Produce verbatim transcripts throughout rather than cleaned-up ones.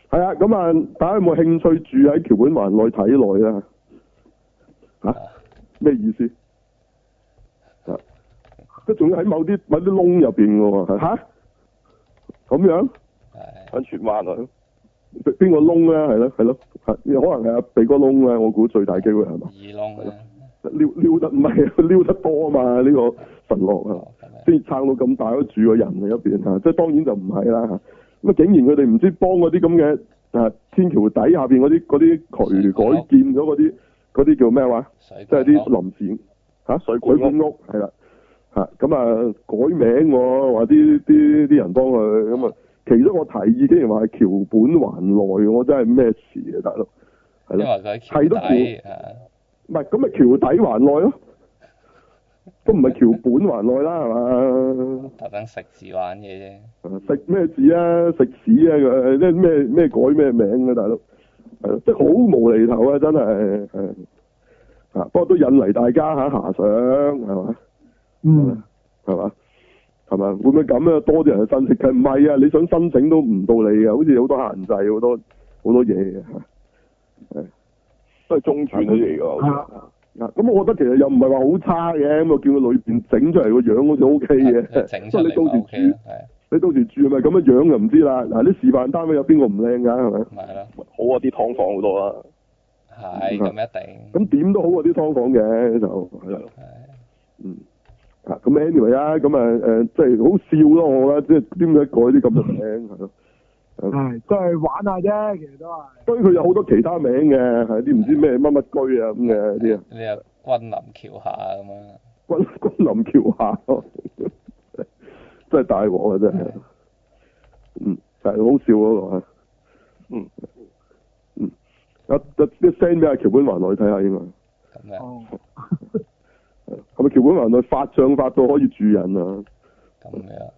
係啊，咁啊，大家有冇興趣住喺橋本環奈體內啊？吓？咩意思？啊？即係仲要喺某啲某啲窿入邊嘅喎，吓？咁樣？ 係。 溫泉灣啊？ 邊個窿咧？係咯係咯，可能係啊鼻哥窿咧，我估最大機會係嘛？ 耳窿啊！ 撩撩得唔係撩得多啊嘛？呢、這個神樂啊，先撐到咁大都住個人喺一邊嚇，即係當然就唔係啦嚇。咁啊，竟然佢哋唔知幫嗰啲咁嘅啊天橋底下邊嗰啲嗰啲渠改建咗嗰啲嗰啲叫咩話？即係啲臨時嚇水管屋係啦嚇，咁啊改名喎，話啲啲啲人幫佢咁啊。其中個提議竟然話係橋本環奈，我真係咩事啊大佬？係咯， 因為佢喺橋底唔係咁咪橋底環奈咯，都唔係橋本環奈啦，係嘛？ 特登食字玩嘢啫。 食咩字啊？食屎啊！佢即係咩咩改咩名啊？大佬係咯，即係好無厘頭啊！真係係啊，不過都引嚟大家嚇遐想係嘛？嗯，係嘛？係嘛？會唔會咁啊？多啲人去申請？佢唔係啊！你想申請都唔到你啊！好似好多限制，好多好多嘢嘅係。 都係中轉嚟㗎。 係啊，咁我覺得其實又唔係話好差嘅，咁啊叫佢裏邊整出嚟個樣好似 O K 嘅， 整出嚟你到時住，你到時住係咪咁嘅樣就唔知啦。嗱，啲示範單位有邊個唔靚㗎？係咪？ 係咯。 好啊，啲劏房好多啦。 係，咁一定。 咁點都好過啲劏房嘅就係啦。嗯。啊，咁 anyway 啊，咁啊誒，即係好笑咯，我覺得即係點解改啲咁嘅名係咯。 係，都係玩下啫，其實都係。所以佢有好多其他名嘅，係啲唔知咩乜乜居啊咁嘅啲啊。 你有君臨橋下咁啊？ 君君臨橋下，真係大鑊啊！真係，嗯，係好笑嗰個啊，嗯嗯，有有啲 send 俾阿橋本環奈睇下應該。 咁樣。 係咪橋本環奈發脹發到可以住人啊？ 咁樣。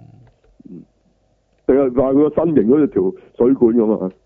定係話佢個身形好似條水管咁啊！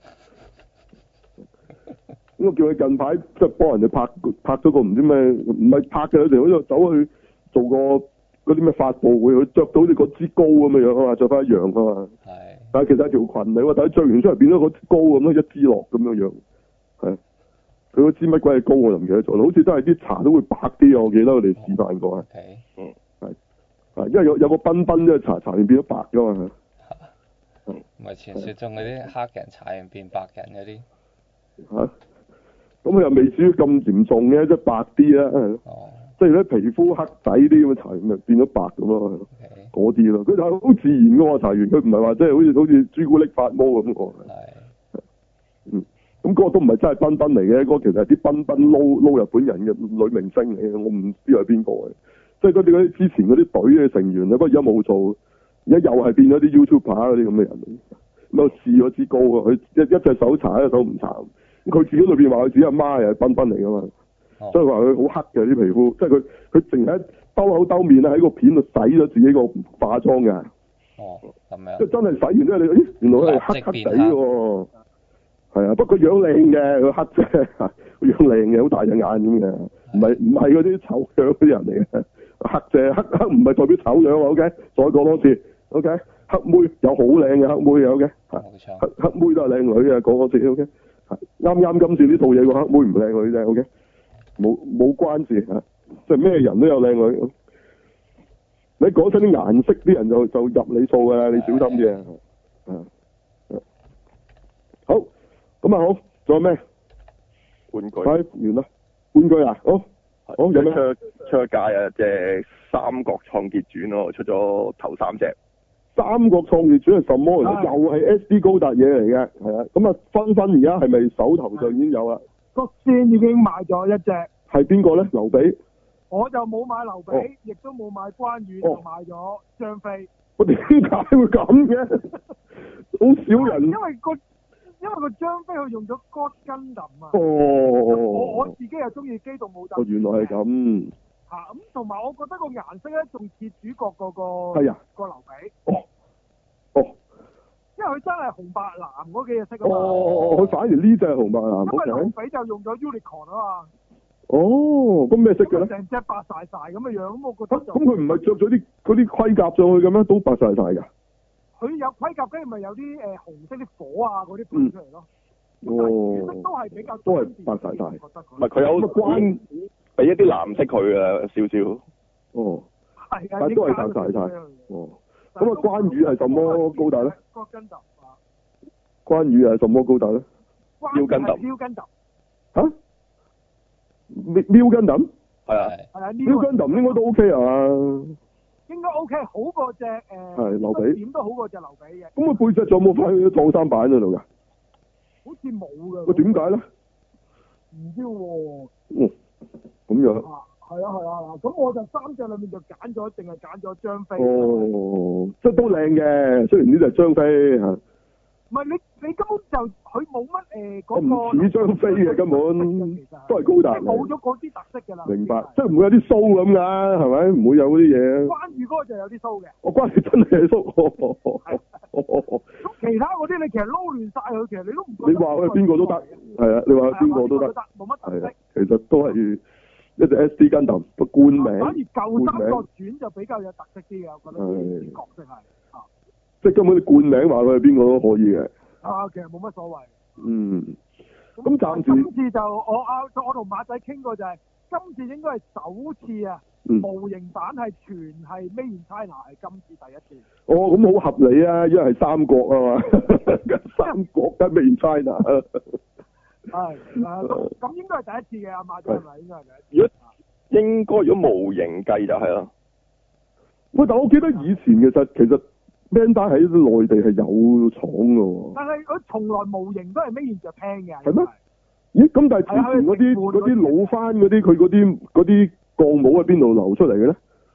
咁我叫佢近排即係幫人哋拍拍咗個唔知咩，唔係拍嘅，佢哋好似走去做個嗰啲咩發佈會，佢着到好似嗰支膏咁嘅樣啊嘛，着翻一樣啊嘛。係。但係其實係條裙嚟喎，但係着完出嚟變咗嗰支膏咁咯，一支落咁樣樣。係。佢嗰支乜鬼嘢膏我就唔記得咗啦，好似都係啲茶都會白啲啊！我記得佢哋示範過啊。 嗯。 係。係，因為有有個賓賓即係茶茶面變咗白㗎嘛。 唔係傳説中嗰啲黑人搽完變白人嗰啲嚇，咁佢又未至於咁嚴重嘅，即係白啲啦，哦、即係咧皮膚黑底啲咁嘅搽完咪變咗白咁咯，嗰啲咯，佢就好自然嘅喎，搽完佢唔係話即係好似好似朱古力發毛咁喎，係，嗯，咁嗰個都唔係真係賓賓嚟嘅，嗰、嗰個其實係啲賓賓撈撈日本人嘅女明星嚟嘅，我唔知係邊個嘅，即係嗰啲嗰啲之前嗰啲隊嘅成員咧，不過而家冇做。而家又係變咗啲 YouTuber 嗰啲咁嘅人，咁啊試咗支膏啊，佢一一隻手搽，一隻手唔搽。咁佢自己裏邊話佢自己阿媽又係賓賓嚟噶嘛，哦、所以話佢好黑嘅啲皮膚，即係佢佢淨係兜口兜面喺個片度洗咗自己個化妝㗎。 哦，咁樣。 即係真係洗完之後，你咦原來佢係黑黑地喎。係啊，不過佢樣靚嘅，佢黑啫，佢樣靚嘅，好大隻眼咁嘅，唔係唔係嗰啲醜樣嗰啲人嚟嘅，黑啫，黑黑唔係代表醜樣啊 ，OK，再講多次。O、okay? K， 黑妹有好靚嘅黑妹有嘅，黑黑妹都係靚女嘅，講多次 O K，啱啱今次呢套嘢個黑妹唔靚女啫 O K，冇冇關事嚇，即係咩人都有靚女。你講出啲顏色，啲人就就入你數㗎啦，你小心啲啊！好，咁啊好，仲有咩玩具？ 係完啦，玩具啊，好，好有咩出出街啊？即係《三國創傑傳》咯，出咗頭三隻。 三國創傑傳係什麼嚟？又係 S D 高達嘢嚟嘅，係啊，咁啊，分分而家係咪手頭上已經有啦？ 個先已經買咗一隻。係邊個咧？劉備。 我就冇買劉備，亦都冇買關羽，就買咗張飛。 我點解會咁嘅？好少人。 因為個因為個張飛佢用咗 God Gundam 啊。 哦。 我我自己又中意機動武鬥。 哦，原來係咁。 嚇咁，同埋我覺得個顏色咧，仲似主角嗰個係啊個劉備。 哦哦， 因為佢真係紅白藍嗰幾隻色啊嘛。 哦哦哦，佢反而呢隻係紅白藍。 因為劉備就用咗 Unicorn 啊嘛。 哦，咁咩色嘅咧？ 成隻白曬曬咁嘅樣，咁我覺得就。 咁佢唔係着咗啲嗰啲盔甲上去嘅咩？都白曬曬㗎。 佢有盔甲，跟住咪有啲誒、呃、紅色啲火啊嗰啲噴出嚟咯。 哦， 主色都係比較都係白晒晒。 唔係佢有關俾一啲藍色佢啊少少。 哦。 係啊， 但都係白晒晒。哦。咁啊，關羽係什麼高達咧？ 個根特啊。 關羽係什麼高達咧？ 標根特。標根特。 嚇？瞄瞄根特？ 係啊。 係啊， 瞄根特應該都 OK 啊。 應該 OK，好過隻誒。 係劉備。 點都好過隻劉備嘅。 咁佢背脊仲有冇塊撞衫板喺度㗎？ 好似冇㗎。 喂，點解咧？ 唔知喎。 哦，咁樣。 啊，係啊係啊，咁我就三隻裏面就揀咗，淨係揀咗張飛。 哦，即係都靚嘅，雖然呢隻係張飛嚇。唔係你你根本就佢冇乜誒嗰個。 唔似張飛嘅根本，都係高達。 即係冇咗嗰啲特色㗎啦。 明白，即係唔會有啲鬚咁㗎，係咪？唔會有嗰啲嘢。 關羽嗰個就有啲鬚嘅。我關羽真係有鬚。 咁其他嗰啲你其實撈亂晒佢，其實你都唔。 你話佢邊個都得，係啊！你話佢邊個都得， 冇乜特色。 其實都係一隻 S D 根頭個冠名。 反而舊三國傳就比較有特色啲嘅，我覺得啲角色係。 即係根本你冠名話佢係邊個都可以嘅。 啊，其實冇乜所謂。 嗯。咁暫時。 今次就我啊，我同馬仔傾過就係，今次應該係首次啊，模型版係全係 Made in China 係今次第一次。 哦，咁好合理啊，因為係三國啊嘛，三國都 Made in China。 係，咁咁應該係第一次嘅，阿馬仔係咪應該係第一次？ 如果應該如果模型計就係啦。 喂，但我記得以前其實其實。Bandai 喺內地係有廠㗎喎， 但係佢從來模型都係 Made in Japan嘅。 係咩？咦，咁但係之前嗰啲嗰啲老番嗰啲，佢嗰啲嗰啲鋼模喺邊度流出嚟嘅咧？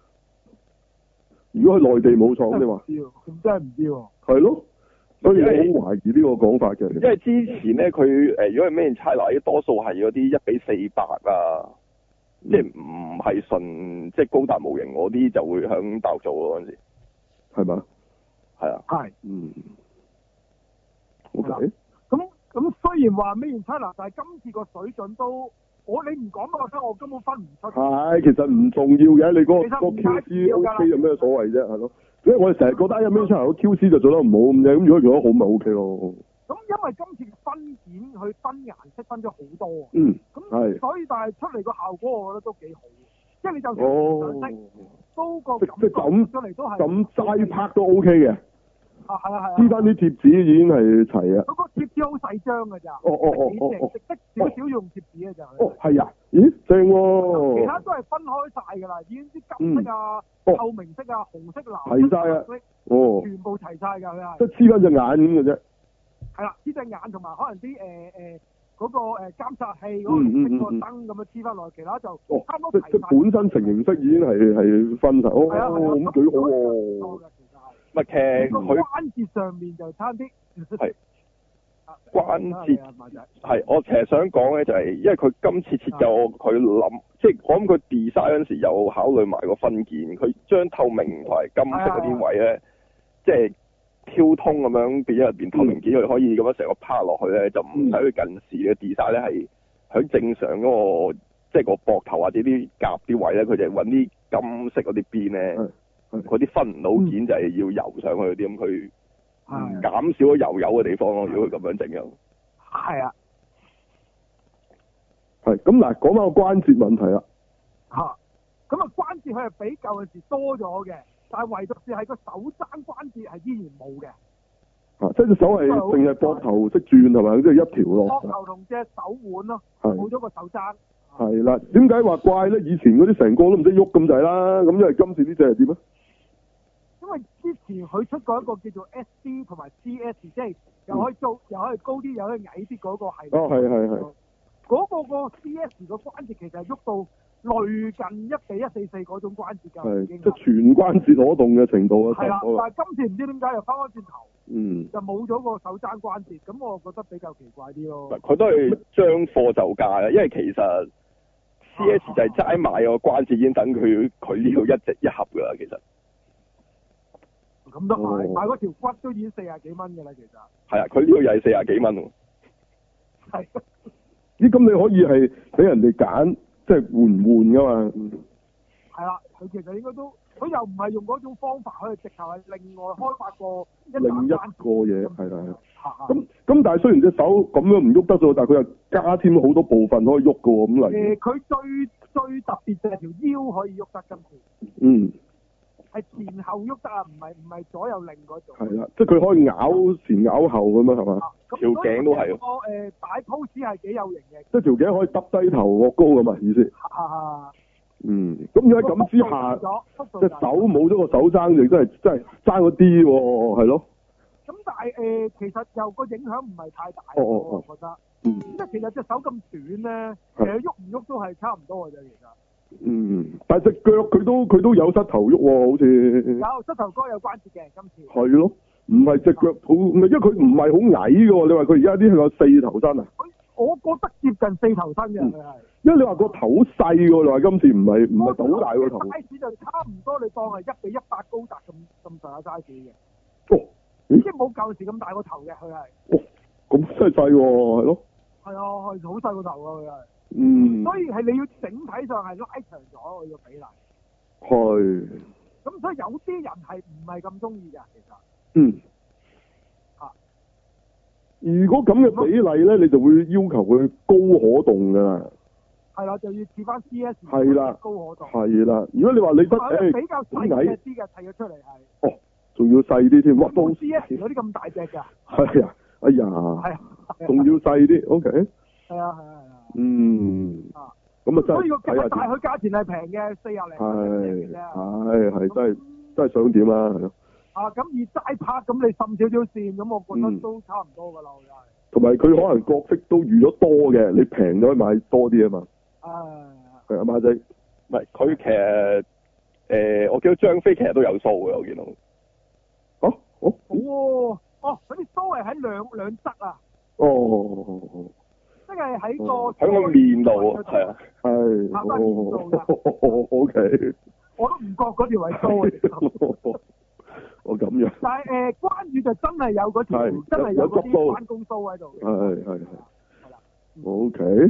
如果喺內地冇廠，你話？唔知喎， 咁真係唔知喎。 係咯，所以我好懷疑呢個講法嘅。 因為之前咧，佢誒如果係 Made in China 啲，多數係嗰啲一比四百啊，嗯、即係唔係純即係高達模型嗰啲就會響大陸做嗰陣時， 係嘛？ 係啊， 係， 嗯，O K， 咁咁雖然話 Made in China，但係今次個水準都，我你唔講俾我聽，我根本分唔出。 係，其實唔重要嘅，你嗰、嗰個、個 Q C O K 有咩所謂啫？係咯，所以我哋成日覺得有 Made in China 個 Q C 就做得唔好咁啫，咁如果做得好咪 O K 咯。 咁因為今次分件佢分顏色分咗好多， 嗯， 咁所以但係出嚟個效果我覺得都幾好，即係你就算唔上色，都個感覺出嚟都係咁齋拍都 O K 嘅。 啊，係啊係啊！ 黐翻啲貼紙已經係齊啊！ 嗰個貼紙好細張㗎咋？ 哦哦哦哦哦！ 得少少用貼紙嘅就哦，係啊！咦，正喎！ 其他都係分開晒㗎啦，已經啲金色啊、透明色啊、紅色、藍齊晒啊！哦， 全部齊晒㗎佢係。 即係黐翻隻眼咁嘅啫。係啦，黐隻眼同埋可能啲誒誒嗰個誒監察器嗰個綠色個燈咁樣黐翻落去，其他就差唔多齊晒。 即即本身成形色已經係係分晒。哦，咁幾好喎！ 唔係，其實佢關節上面就差啲。 係關節係，我其實想講咧就係，因為佢今次設計佢諗，即係我諗佢 design 嗰陣時有考慮埋個分件，佢將透明同埋金色嗰啲位咧，即係挑通咁樣變咗入邊透明件，佢可以咁樣成個趴落去咧，就唔使去近視嘅 design 咧係喺正常嗰個，即係個膊頭或者啲夾啲位咧，佢就揾啲金色嗰啲邊咧。嗰啲分唔到件就係要油上去嗰啲，咁佢減少咗油油嘅地方咯。如果佢咁樣整樣， 係啊， 係咁嗱，講翻個關節問題啦。 嚇，咁啊關節佢係比舊陣時多咗嘅，但係唯獨是係個手踭關節係依然冇嘅。 啊，即係隻手係淨係膊頭識轉係咪？即係一條咯。 膊頭同隻手腕咯，冇咗個手踭。 係啦，點解話怪咧？以前嗰啲成個都唔識喐咁滯啦，咁因為今次呢隻係點啊？ 因為之前佢出過一個叫做 S D 同埋 C S， 即係又可以做，又可以高啲，又可以矮啲嗰個系列。 哦，係係係。 嗰個個 C S 個關節其實係喐到類近一比一四四嗰種關節㗎，已經即係全關節可動嘅程度啊！ 係啦，但係今次唔知點解又翻返轉頭， 嗯， 就冇咗個手踭關節，咁我覺得比較奇怪啲咯。 佢都係將貨就價嘅，因為其實 C S 就係齋買個關節已經等佢佢呢度一隻一盒㗎啦，其實。 咁都係，買嗰條骨都已經四廿幾蚊㗎啦，其實。係啊，佢呢個又係四廿幾蚊喎。 係。 咦？咁你可以係俾人哋揀，即係換唔換㗎嘛？ 係啦，佢其實應該都佢又唔係用嗰種方法，佢係直頭係另外開發過一另一個個嘢係啦。 咁咁但係雖然隻手咁樣唔喐得咗，但係佢又加添好多部分可以喐嘅喎，咁嚟。 誒，佢最最特別就係條腰可以喐得今次。 嗯。 係前後喐得啊，唔係唔係左右擰嗰種。 係啦，即係佢可以咬前咬後咁樣係嘛？ 條頸都係。 個誒擺 pose 係幾有型嘅。 即係條頸可以耷低頭臥高咁啊意思。 啊。 嗯，咁如果咁之下，隻手冇咗個手踭，亦都係真係爭嗰啲喎，係咯。 咁但係誒，其實又個影響唔係太大， 哦哦哦我覺得。 嗯。 即係其實隻手咁短咧，其實喐唔喐都係差唔多嘅啫，其實。 嗯，但係隻腳佢都佢都有膝頭喐喎，好似。 有膝頭哥有關節嘅，今次。 係咯，唔係隻腳好，唔係因為佢唔係好矮嘅喎，你話佢而家啲係有四頭身啊？ 我覺得接近四頭身嘅佢係。 因為你話個頭細喎，你話今次唔係唔係好大個頭。 size 就差唔多，你當係一比一百高達咁咁上下 size 嘅。 哦。 即係冇舊時咁大個頭嘅佢係。 哦，咁真係細喎，係咯。 係啊，係好細個頭啊佢係。 嗯。所以係你要整體上係拉長咗佢個比例。 係。 咁所以有啲人係唔係咁中意嘅，其實。 嗯。啊。如果咁嘅比例咧，你就會要求佢高可動㗎。係啦，就要似翻 C S。 係啦。 高可動。 係啦，如果你話你得誒，比較細嘅啲嘅砌咗出嚟係。 哦，仲要細啲添，哇！ 冇 C S 嗰啲咁大隻㗎。 係啊，哎呀。係啊。仲要細啲 ，OK。係啊，係啊，係啊。 嗯。啊。咁啊真係。 所以個價，但係佢價錢係平嘅，四廿零。 係。係係真係真係想點啊？係咯。 啊，咁而齋拍咁你滲少少線，咁我覺得都差唔多㗎啦，又係。 同埋佢可能角色都預咗多嘅，你平咗買多啲啊嘛。係。係啊，馬仔。 唔係，佢其實誒，我見到張飛其實都有數嘅，我見到。 哦。哦。 哦。哦，嗰啲鬚係喺兩兩側啊。 哦。 即係喺個喺個面度啊，係啊。 係。 拍翻面度㗎。 O K。 我都唔覺嗰條係鬚。 我咁樣。 但係誒，關羽就真係有嗰條，真係有嗰啲關公鬚喺度。 係係係。係啦。O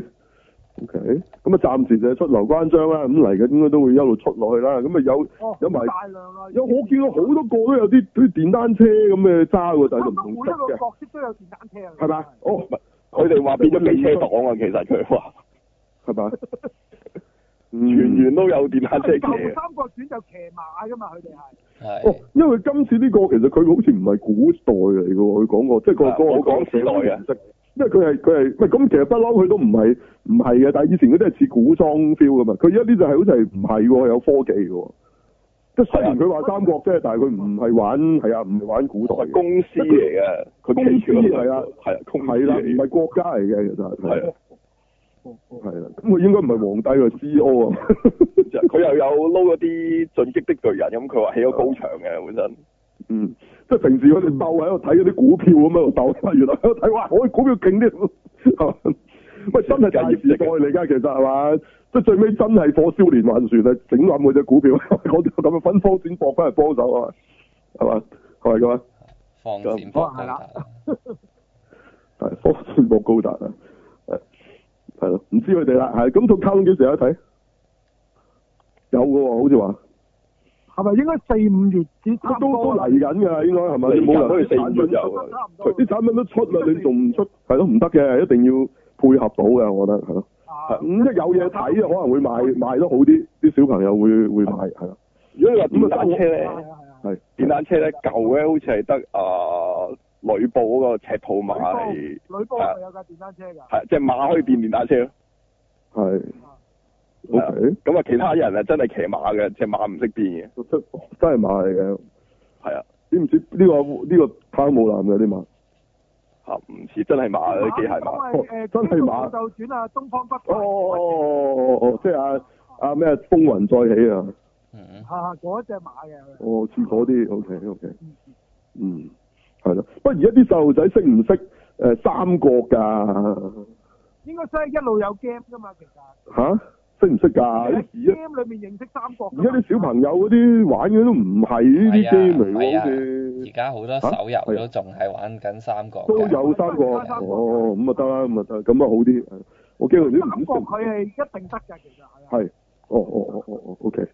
K。O K。咁啊，暫時就係出劉關張啦，咁嚟緊應該都會一路出落去啦。咁啊有有埋大量啦。 有我見到好多個都有啲啲電單車咁嘅揸喎，但係就唔同色嘅。 每一個角色都有電單車啊。 係咪？哦， 佢哋話變咗飛車黨啊，其實佢話係咪？ 全員都有電單車騎。 舊三國傳就騎馬㗎嘛，佢哋係。 係。 哦，因為今次呢個其實佢好似唔係古代嚟嘅喎，佢講過，即係個個我講時代嘅。 因為佢係佢係，喂咁其實不嬲佢都唔係唔係嘅，但係以前嗰啲係似古裝 feel 噶嘛，佢而家啲就係好似係唔係喎，有科技嘅喎。即係雖然佢話三國啫，但係佢唔係玩係啊，唔係玩古代嘅。 公司嚟嘅，佢公司係啊， 係啊， 係啦，唔係國家嚟嘅其實係啊。係啦，咁佢應該唔係皇帝喎 C E O 啊。 佢又有撈嗰啲進擊的巨人，咁佢話起咗高牆嘅本身。 嗯，即係平時佢哋鬥喺度睇嗰啲股票咁喺度鬥，原來喺度睇哇，我啲股票勁啲，喂真係大時代嚟㗎，其實係嘛？即係最尾真係火燒連環船啊，整冧嗰隻股票，我咁樣分方錢搏翻嚟幫手啊，係嘛？係咪咁啊？ 放錢搏高達， 係方錢搏高達啊，係係咯，唔知佢哋啦，係咁套卡通幾時有得睇？有嘅喎，好似話。係咪應該四五月先？都都嚟緊㗎，應該係咪？你冇人可以四五月有，佢啲產品都出啦，你仲唔出？係咯，唔得嘅，一定要配合到嘅，我覺得係咯。咁即有嘢睇，可能會賣賣得好啲，啲小朋友會會買係咯。 如果你話電單車咧， 係電單車咧舊咧，好似係得啊呂布嗰個赤兔馬係。 呂布係有架電單車㗎。 係，隻馬可以變電單車咯。 係。O K， 咁啊，其他人啊真係騎馬嘅，隻馬唔識變嘅， 真係馬嚟嘅。 係啊， 知唔知呢個呢個卡姆男嘅啲馬？ 嚇唔似真係馬嗰啲機械馬。 誒， 真係馬。 就轉啊，東方不敗。 哦哦哦哦，即係阿阿咩風雲再起啊。 嗯。 嚇，嗰隻馬嘅。 哦，似嗰啲 O K O K。嗯，係咯。不過而家啲細路仔識唔識誒三國㗎？ 應該識，一路有 game 㗎嘛，其實。 嚇？識唔識㗎？ 喺 game 裏面認識三國。 而家啲小朋友嗰啲玩嘅都唔係呢啲 game 嚟喎，好似。 而家好多手遊都仲係玩緊三國。 都有三國。哦，咁啊得啦，咁啊得，咁啊好啲。我驚佢啲唔識。 三國佢係一定得㗎，其實係。 係。哦哦哦哦哦 ，OK。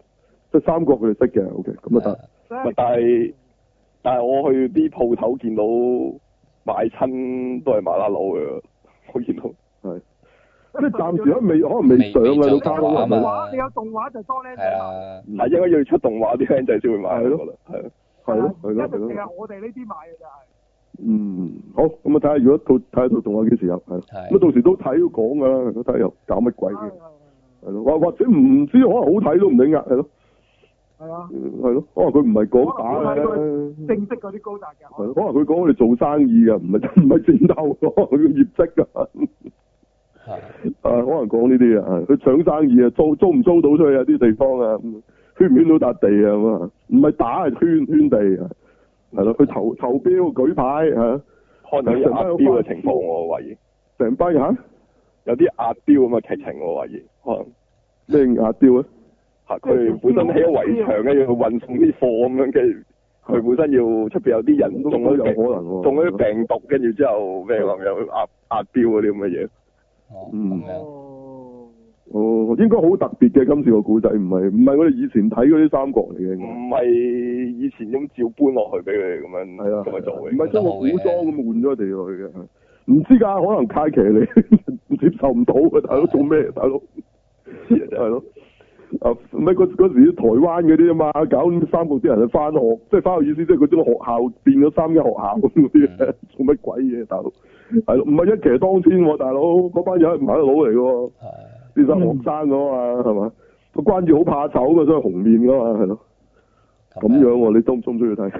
即係三國佢哋識嘅，OK，咁啊得。 唔係但係但係我去啲鋪頭見到買親都係麻甩佬嘅，我見到係。即係暫時都未，可能未上啊，到卡通啊嘛。你有動畫就多靚仔啊， 係應該要出動畫啲靚仔先會買係咯， 係咯， 係咯，係咯， 係咯。係我哋呢啲買嘅就係。 嗯，好，咁啊睇下如果套睇下套動畫幾時有，係。咁啊到時都睇都講㗎啦，都睇又搞乜鬼嘅，係咯，或或者唔知可能好睇都唔定㗎，係咯。 係啊。 係咯，可能佢唔係講打嘅， 正式嗰啲高達嘅。 係，可能佢講我哋做生意嘅，唔係唔係戰鬥，佢嘅業績㗎。係。啊，可能講呢啲啊，佢搶生意啊，租租唔租到出去啊啲地方啊，圈唔圈到笪地啊咁啊，唔係打係圈圈地啊，係咯，佢投投標舉牌嚇， 可能有壓標嘅情況我懷疑， 成班嚇有啲壓標咁嘅劇情我懷疑，可能咩壓標啊？ 嚇佢本身起咗圍牆嘅，要運送啲貨咁樣，跟住佢本身要出邊有啲人中咗有可能喎， 中咗啲病毒，跟住之後咩咁有壓壓標嗰啲咁嘅嘢。 嗯，哦，應該好特別嘅今次個古仔，唔係唔係我哋以前睇嗰啲三國嚟嘅， 唔係以前咁照搬落去俾佢哋咁樣， 係啊， 咁樣做嘅， 唔係將個古裝咁換咗地落去嘅，唔知㗎，可能太騎你接受唔到嘅，大佬做咩？大佬係咯，啊唔係嗰嗰時啲台灣嗰啲啊嘛，搞三國啲人去翻學，即係翻學意思即係佢將個學校變咗三一學校咁嗰啲，做乜鬼嘢，大佬？係咯，唔係一騎當千喎，大佬，嗰班友係唔係佬嚟嘅喎，啲生學生㗎嘛，係嘛？個關羽好怕醜㗎，所以紅面㗎嘛，係咯。咁樣喎，你中唔中意睇？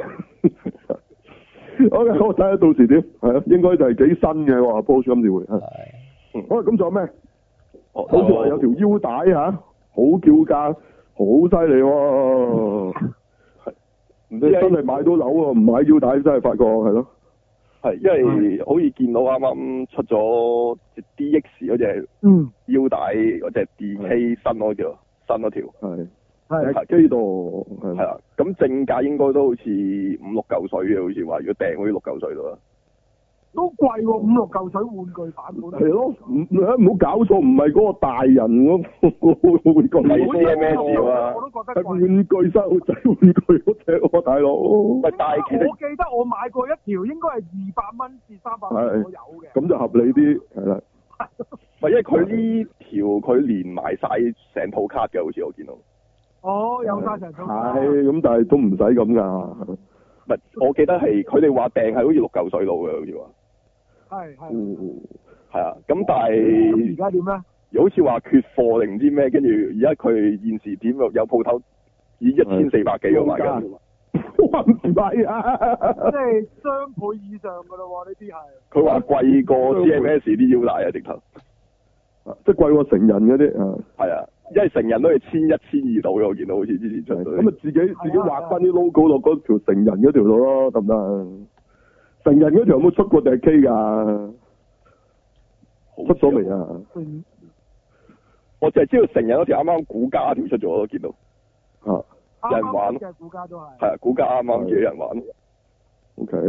好嘅，我睇下到時點，係啊，應該就係幾新嘅喎 ，Approach 今次會係。好啦，咁仲有咩？好似話有條腰帶嚇，好叫價，好犀利喎。係，你真係買到樓喎，唔買腰帶真係發覺係咯。 係，因為好似見到啱啱出咗 D X 嗰隻腰帶嗰隻 D K 新嗰條，新嗰條。係。係。機度。係啦，咁正價應該都好似五六嚿水嘅，好似話如果訂好似六嚿水到啦。 都貴喎，五六嚿水玩具版本。係咯，唔唔好搞錯，唔係嗰個大人嗰個玩具。 係 C M S 啊， 我都覺得貴。 係玩具細路仔玩具嗰隻喎，大佬。 喂，但係其實我記得我買過一條，應該係二百蚊至三百蚊左右嘅。 咁就合理啲，係啦。 唔係，因為佢呢條佢連埋晒成套卡嘅，好似我見到。 哦，有晒成套。 係，咁但係都唔使咁㗎。 唔係，我記得係佢哋話訂係好似六嚿水到嘅，好似話。 係係。 嗯， 係啊，咁但係。 而家點咧？ 又好似話缺貨定唔知咩，跟住而家佢現時點有鋪頭以一千四百幾個賣緊。哇，唔係啊！ 即係雙倍以上㗎咯喎，呢啲係。 佢話貴過 C M S 啲腰帶啊，直頭。 即係貴過成人嗰啲啊。係啊，因為成人都係千一千二度嘅，我見到好似之前出咗。 咁啊，自己自己畫翻啲 logo 落嗰條成人嗰條度咯，得唔得啊？成人嗰條有冇出過定係 K 㗎？出咗未啊？ 嗯、 我淨係知道成人嗰條啱啱股價條出咗，我見到。 啊！ 有人玩咯。 嘅股價都係。 係啊，股價啱啱幾有人玩。 O K。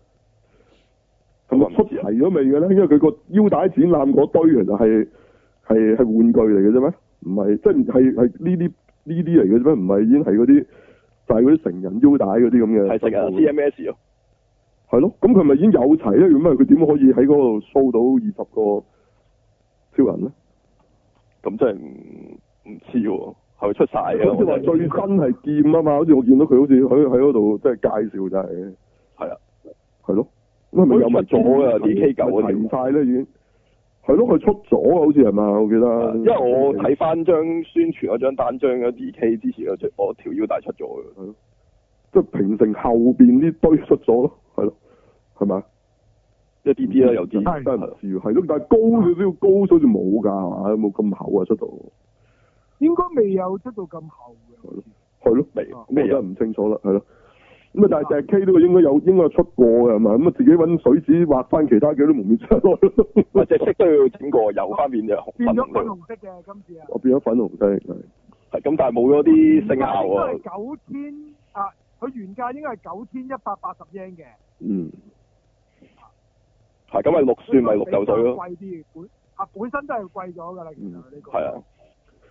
咁啊，出齊咗未嘅咧？因為佢個腰帶展覽嗰堆其實係係係玩具嚟嘅啫咩？唔係，即係係係呢啲呢啲嚟嘅啫咩？唔係已經係嗰啲就係嗰啲成人腰帶嗰啲咁嘅。 係成人 C M S 咯。 係咯，咁佢咪已經有齊咧？咁啊，佢點可以喺嗰度 show 到二十個超人咧？ 咁真係唔唔知喎，係咪出晒嘅？ 好似話最新係劍啊嘛，好似我見到佢好似喺喺嗰度即係介紹就係。係啊，係咯，咁係咪有咪咗嘅 D K 九嗰停晒咧已經？係咯，佢出咗好似係嘛？我記得。 因為我睇翻張宣傳嗰張單張嘅 D K 之前嗰隻，我條腰帶出咗嘅。即係平成後邊呢堆出咗咯，係咯，係咪？一啲啲啦，有啲真係唔知喎，係咯，但係高少少，高好似冇㗎，係嘛？冇咁厚啊出到。 應該未有出到咁厚嘅。 係咯，未，未真係唔清楚啦，係咯。咁啊，但係隻 K 都應該有，應該有出過嘅係嘛？咁啊，自己揾水紙畫翻其他嘅都蒙面出咯。 或者色都要整過，油翻變咗紅。 變咗粉紅色嘅今次啊！ 我變咗粉紅色，係。 係咁，但係冇咗啲聲效喎。 應該係九千啊！佢原價應該係九千一百八十英嘅。 嗯。 係咁，咪六算咪六嚿水咯。 貴啲，本啊本身都係貴咗㗎啦，其實呢個。 係啊。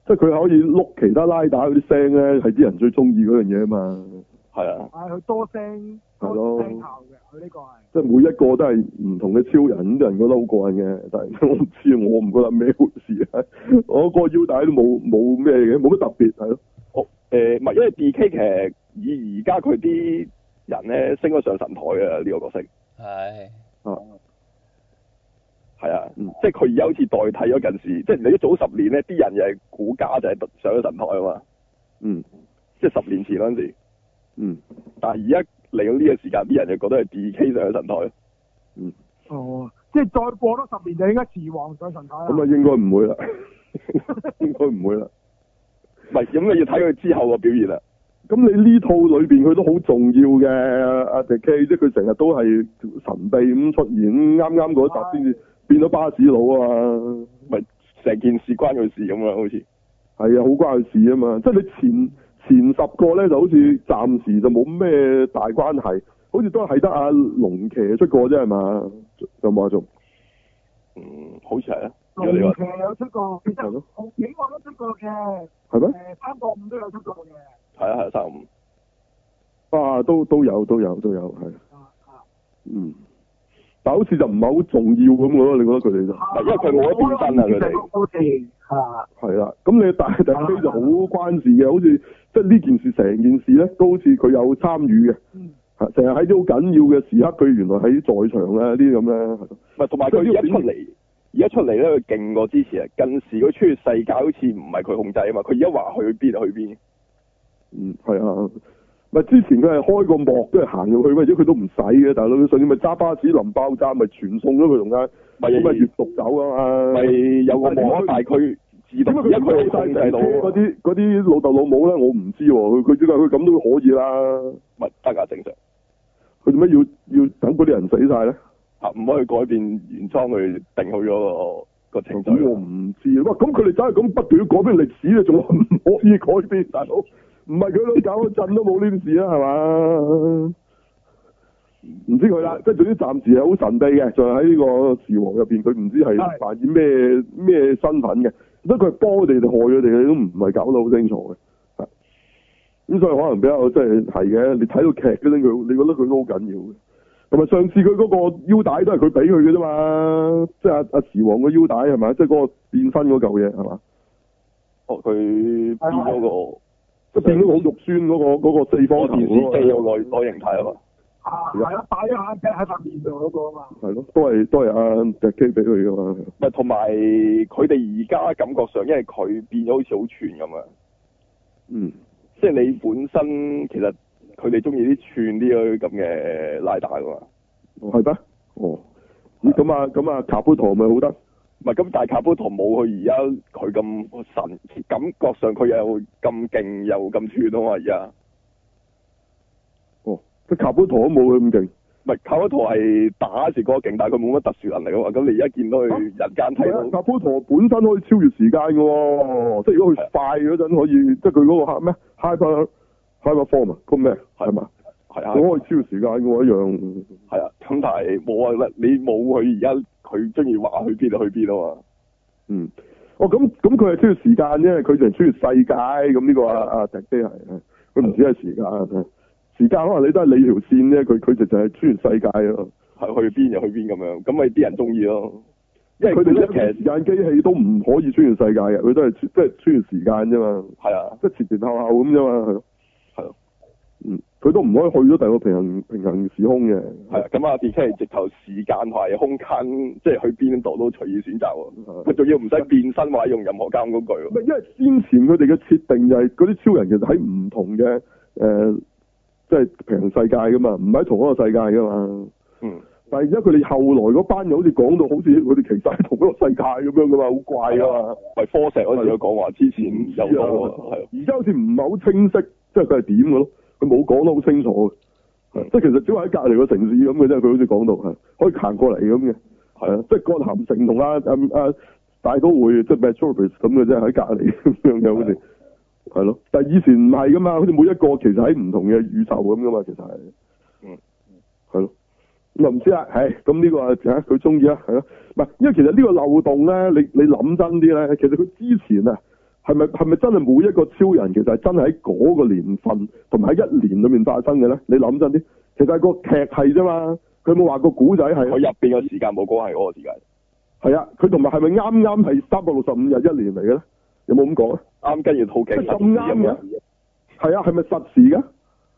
即係佢可以碌其他拉打嗰啲聲咧，係啲人最中意嗰樣嘢啊嘛。 係啊。 係佢多聲多聲效嘅，佢呢個係。即係每一個都係唔同嘅超人，啲人覺得好過癮嘅，但係我唔知，我唔覺得咩回事啊！我個腰帶都冇冇咩嘅，冇乜特別係咯。 哦，誒唔係，因為 D K 其實以而家佢啲人咧升咗上神台啊，呢、這個角色。 係。 啊。 係啊，嗯、即係佢而家好似代替咗近時，即係你啲早十年咧，啲人又係估價就係上咗神台啊嘛。 嗯。即係十年前嗰陣時。 嗯。 但係而家嚟到呢個時間，啲人就覺得係 D K 上咗神台。 嗯。 哦，即係再過多十年就應該時王上神台啦。 咁啊，應該唔會啦，應該唔會啦。 唔係，咁你要睇佢之後個表現啦。 咁你呢套裏邊佢都好重要嘅，阿 D K，即係佢成日都係神秘咁出現，啱啱嗰集先至變咗巴士佬啊！ 咪成件事關佢事咁啊，好似係啊，好關佢事啊嘛！即係你前前十個咧，就好似暫時就冇咩大關係，好似都係得阿龍騎出過啫係嘛？有冇啊仲？ 嗯，好似係啊。 龍騎有出過，其實紅警我都出過嘅。 係咩？ 誒，三個五都有出過嘅。 係啊係三五。 啊，都都有都有都有係。 啊啊。 嗯。但好似就唔係好重要咁咯，你覺得佢哋就？ 因為佢冇得變身啊，佢哋。 好似啊。 係啦，咁你大大飛就好關事嘅，好似即係呢件事成件事咧，都好似佢有參與嘅。 嗯。 係成日喺啲好緊要嘅時刻，佢原來喺在，在場啊啲咁咧。 唔係，同埋佢而家出嚟，而家出嚟咧，佢勁過之前啊！近時佢出去世界好似唔係佢控制啊嘛，佢而家話去邊就去邊。 嗯，係啊。咪之前佢係開個幕，跟住行入去，或者佢都唔使嘅，大佬上次咪揸巴士臨爆炸，咪傳送咗佢同間，咪咪閲讀走啊嘛， 咪有個幕，但係佢自動而家佢控制到嗰啲嗰啲老豆老母咧，我唔知喎，佢佢點解佢咁都可以啦？ 咪得㗎，正常。 佢點解要要等嗰啲人死晒咧？ 啊，唔可以改變原裝佢定好咗個個程序。 我唔知哇，咁佢哋真係咁不斷要改變歷史咧，仲話唔可以改變，大佬？唔係佢都搞一陣都冇呢啲事啦，係嘛？唔知佢啦，即係總之暫時係好神秘嘅，就喺呢個時王入邊，佢唔知係扮演咩咩身份嘅，不過佢係幫佢哋定害佢哋，都唔係搞得好清楚嘅。咁所以可能比較即係係嘅，你睇到劇嗰陣佢，你覺得佢都好緊要嘅。同埋上次佢嗰個腰帶都係佢俾佢嘅啫嘛，即係阿阿時王個腰帶係咪？即係嗰個變身嗰嚿嘢係嘛？ 哦，佢變咗個。 即變咗好肉酸嗰、那個、那個四方頭嗰個， 內內形態啊嘛， 啊係啊，擺咗下隻喺塊面度嗰個啊嘛， 係咯，都係都係阿隻機俾佢噶嘛。 咪同埋佢哋而家感覺上，因為佢變咗好似好串咁啊。 嗯， 即係你本身其實佢哋中意啲串啲咁嘅拉打噶嘛。 哦，係咩？哦，咁啊咁啊，卡布陀咪好得。 唔係咁，但係卡布陀冇佢而家佢咁神，感覺上佢又咁勁又咁串啊嘛而家。 哦，即係卡布陀都冇佢咁勁。 唔係卡布陀係打時嗰個勁，但係佢冇乜特殊能力啊嘛。咁你而家見到佢人間睇到。卡布陀本身可以超越時間嘅喎，即係如果佢快嗰陣可以，即係佢嗰個咩 hyper hyper form 啊，嗰咩係嘛？係啊，佢可以超越時間嘅喎一樣。 係啊，咁但係冇啊，你冇佢而家。佢中意話去邊就去邊啊嘛。 嗯。哦，咁咁佢係超越時間啫，佢就係超越世界咁呢個啊啊迪基係，佢唔止係時間，時間可能你都係你條線啫，佢佢就就係超越世界咯。係去邊就去邊咁樣，咁咪啲人中意咯。因為佢哋咧其實時間機器都唔可以穿越世界嘅，佢都係即係穿越時間啫嘛。係啊，即係前前後後咁啫嘛，係咯。係咯。嗯，佢都唔可以去咗第二個平行平行時空嘅。係啊，咁啊 D K 係直頭時間同埋空間，即係去邊度都隨意選擇喎。佢仲要唔使變身或者用任何交通工具喎。因為先前佢哋嘅設定就係嗰啲超人其實喺唔同嘅誒、呃，即係平行世界噶嘛，唔喺同一個世界噶嘛。嗯。但係而家佢哋後來嗰班又好似講到好似佢哋其實喺同一個世界咁樣噶嘛，好怪噶嘛。係科石嗰時有講話，之前有講喎。係。而家好似唔係好清晰，即係佢係點嘅咯？佢冇講得好清楚，即係其實只係喺隔離個城市咁嘅啫。佢好似講到係可以行過嚟咁嘅，係啊，即係葛咸城同阿阿阿大都會即係 Metropolis 咁嘅啫，喺隔離咁樣嘅好似係咯。但係以前唔係噶嘛，好似每一個其實喺唔同嘅宇宙咁噶嘛，其實係嗯係咯。咁啊唔知啊，係咁呢個啊嚇佢中意啊，係咯。唔係因為其實呢個漏洞咧，你你諗真啲咧，其實佢之前啊係咪係咪真係每一個超人其實係真係喺嗰個年份同埋喺一年裏面發生嘅咧？你諗真啲，其實係個劇係啫嘛，佢冇話個古仔係。佢入邊嘅時間冇講係嗰個時間。 係啊，佢同埋係咪啱啱係三百六十五日一年嚟嘅咧？有冇咁講啊？ 啱跟住套劇咁啱嘅。係啊，係咪實時嘅？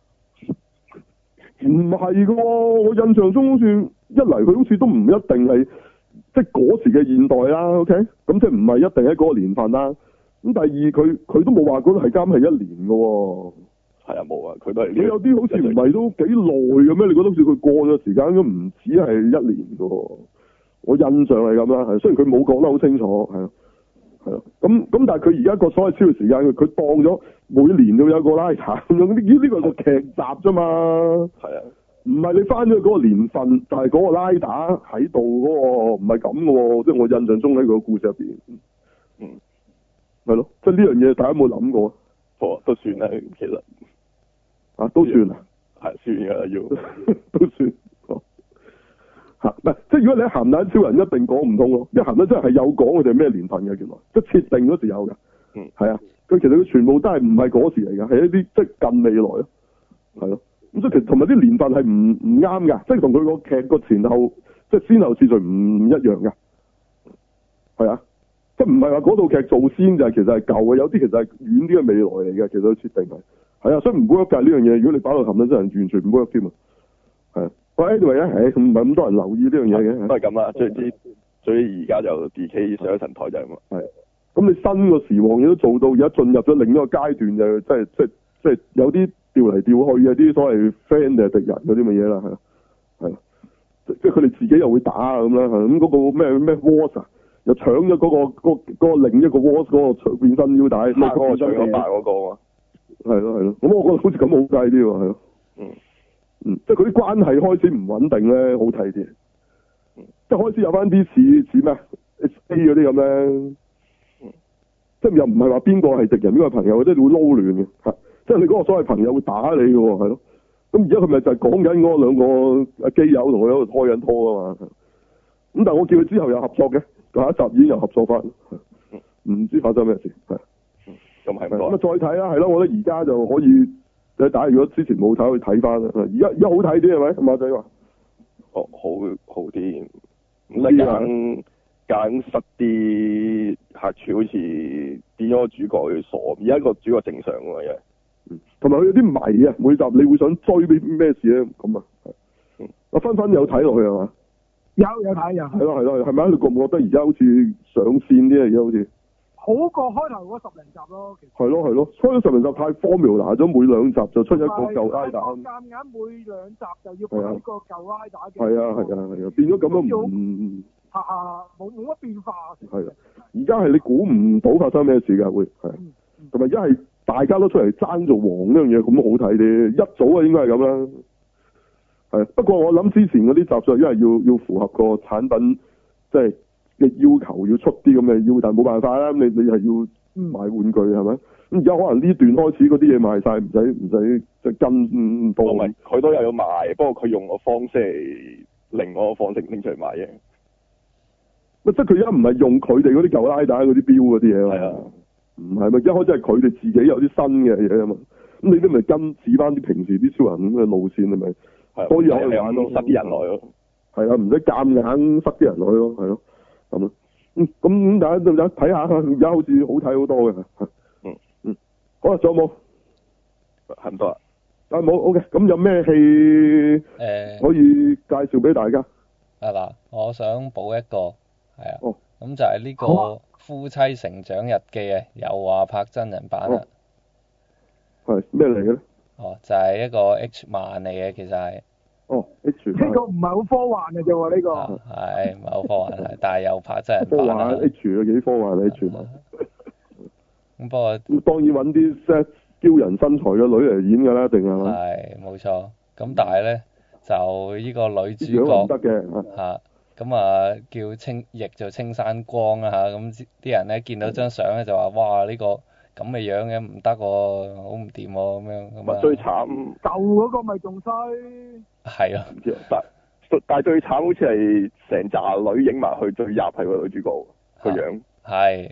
唔係噶喎，我印象中好似一嚟佢好似都唔一定係即係嗰時嘅現代啦。OK，咁即係唔係一定喺嗰個年份啦。咁第二佢佢都冇話嗰個係監係一年噶喎。 係啊，冇啊，佢都係。 佢有啲好似唔係都幾耐嘅咩？你覺得好似佢過咗時間都唔止係一年噶喎。我印象係咁啦，係雖然佢冇講得好清楚，係咯，係咯。咁咁但係佢而家個所謂超越時間，佢佢當咗每年都有個拉查咁樣，呢呢個係個劇集啫嘛。 係啊， 唔係你翻咗嗰個年份，就係、是、嗰個拉打喺度嗰個，唔係咁嘅喎。即係我印象中喺個故事入邊，嗯，係咯，即係呢樣嘢大家有冇諗過啊？ 哦，都算啦，其實啊，都算啊， 係算㗎啦，要都算。吓，唔係，即係如果你喺鹹蛋超人一定講唔通咯，因為鹹蛋真係有講佢哋咩年份嘅，原來即係設定嗰時有嘅。 嗯， 係啊，佢其實佢全部都係唔係嗰時嚟嘅，係一啲即係近未來咯，係咯。咁所以其實同埋啲年份係唔唔啱㗎，即係同佢個劇個前後即係先後次序唔一樣㗎。係啊，即係唔係話嗰套劇做先就係其實係舊嘅，有啲其實係遠啲嘅未來嚟嘅，其實佢設定係係啊，所以唔 work 㗎呢樣嘢。如果你擺到鹹蛋超人完全唔 work 添啊，係啊。喂，anyway 咧，誒唔係咁多人留意呢樣嘢嘅， 都係咁啦。最之最而家就 D K 上咗神台就係咁。 係，咁你新個時王亦都做到而家進入咗另一個階段，就即係即係即係有啲調嚟調去嘅啲所謂 friend 定係敵人嗰啲乜嘢啦，係係，即係佢哋自己又會打啊咁啦，咁嗰個咩咩 Wars 啊，又搶咗嗰個嗰嗰個另一個 Wars 嗰個變身腰帶， 黑嗰個搶咗白嗰個啊， 係咯係咯，咁我覺得好似咁好計啲喎，係咯，嗯。嗯，即係佢啲關係開始唔穩定咧，好睇啲。嗯，即係開始有翻啲似似咩 S A 嗰啲咁咧。嗯，即係又唔係話邊個係敵人，邊個係朋友，即係會撈亂嘅。嚇，即係你嗰個所謂朋友會打你嘅喎，係咯。咁而家佢咪就係講緊嗰兩個阿基友同佢喺度拖緊拖啊嘛。咁但係我叫佢之後有合作嘅，下一集已經有合作翻。唔知發生咩事係。 咁係咁啊，再睇啦，係咯，我覺得而家就可以。你打如果之前冇睇，去睇翻啦。而家而家好睇啲係咪？馬仔話： 哦，好好啲，唔得揀揀實啲客串，好似變咗個主角去傻。而家個主角正常喎，因為同埋佢有啲迷啊，每集你會想追啲咩事咧？咁啊， 嗯， 阿芬芬有睇落去係嘛？ 有有睇有。係咯係咯，係咪？你覺唔覺得而家好似上線啲啊？而家好似。 好過開頭嗰十零集咯，其實係咯係咯，開咗十零集太 formula 咗，每兩集就出一個舊拉打。 夾硬每兩集就要配一個舊拉打嘅。 係啊係啊係啊，變咗咁樣唔下下冇冇乜變化。 係啊，而家係你估唔到發生咩事㗎會係，同埋而家係大家都出嚟爭做王呢樣嘢，咁好睇啲。一早啊應該係咁啦。係，不過我諗之前嗰啲集數因為要要符合個產品，即係。嘅要求要出啲咁嘅要，但係冇辦法啦。你你係要買玩具係咪？咁而家可能呢段開始嗰啲嘢賣晒，唔使唔使即係跟多。 唔係，佢都有要賣，不過佢用個方式係另外個方式拎出嚟賣嘅。 即係佢而家唔係用佢哋嗰啲舊拉帶嗰啲標嗰啲嘢嘛？ 係啊， 唔係咪一開始係佢哋自己有啲新嘅嘢啊嘛？咁你都咪跟似翻啲平時啲超人咁嘅路線，係咪？ 係。 可以有人玩咯， 塞啲人來咯。 係啊，唔使夾硬塞啲人落去咯，係咯。咁咯，嗯，咁大家都睇下，而家好似好睇好多嘅， 嗯嗯，好啦，仲有冇？ 很多啊， 啊冇 ，OK，咁有咩戲誒可以介紹俾大家？ 啊嗱，我想補一個，係啊， 哦， 咁就係呢個《夫妻成長日記》啊，又話拍真人版啦。 係咩嚟嘅咧？ 哦，就係、是、一個 H 漫嚟嘅，其實係。 哦 ，H 呢個唔係好科幻嘅啫喎，呢個係唔係好科幻但係又拍真人版科幻 H 啊，幾科幻啊 H 漫。 咁不過咁當然揾啲 set 驕人身材嘅女嚟演㗎啦，定係嘛？ 係冇錯。咁但係咧，就呢個女主角唔得嘅嚇，咁啊叫青，譯做青山光啊嚇，咁啲人咧見到張相咧就話：哇呢、呢個咁嘅樣嘅唔得喎，好唔掂喎咁樣。咁啊最慘舊嗰個咪仲衰。 係啊， 但但係最慘好似係成紮女影埋去最入係個女主角個樣。 係，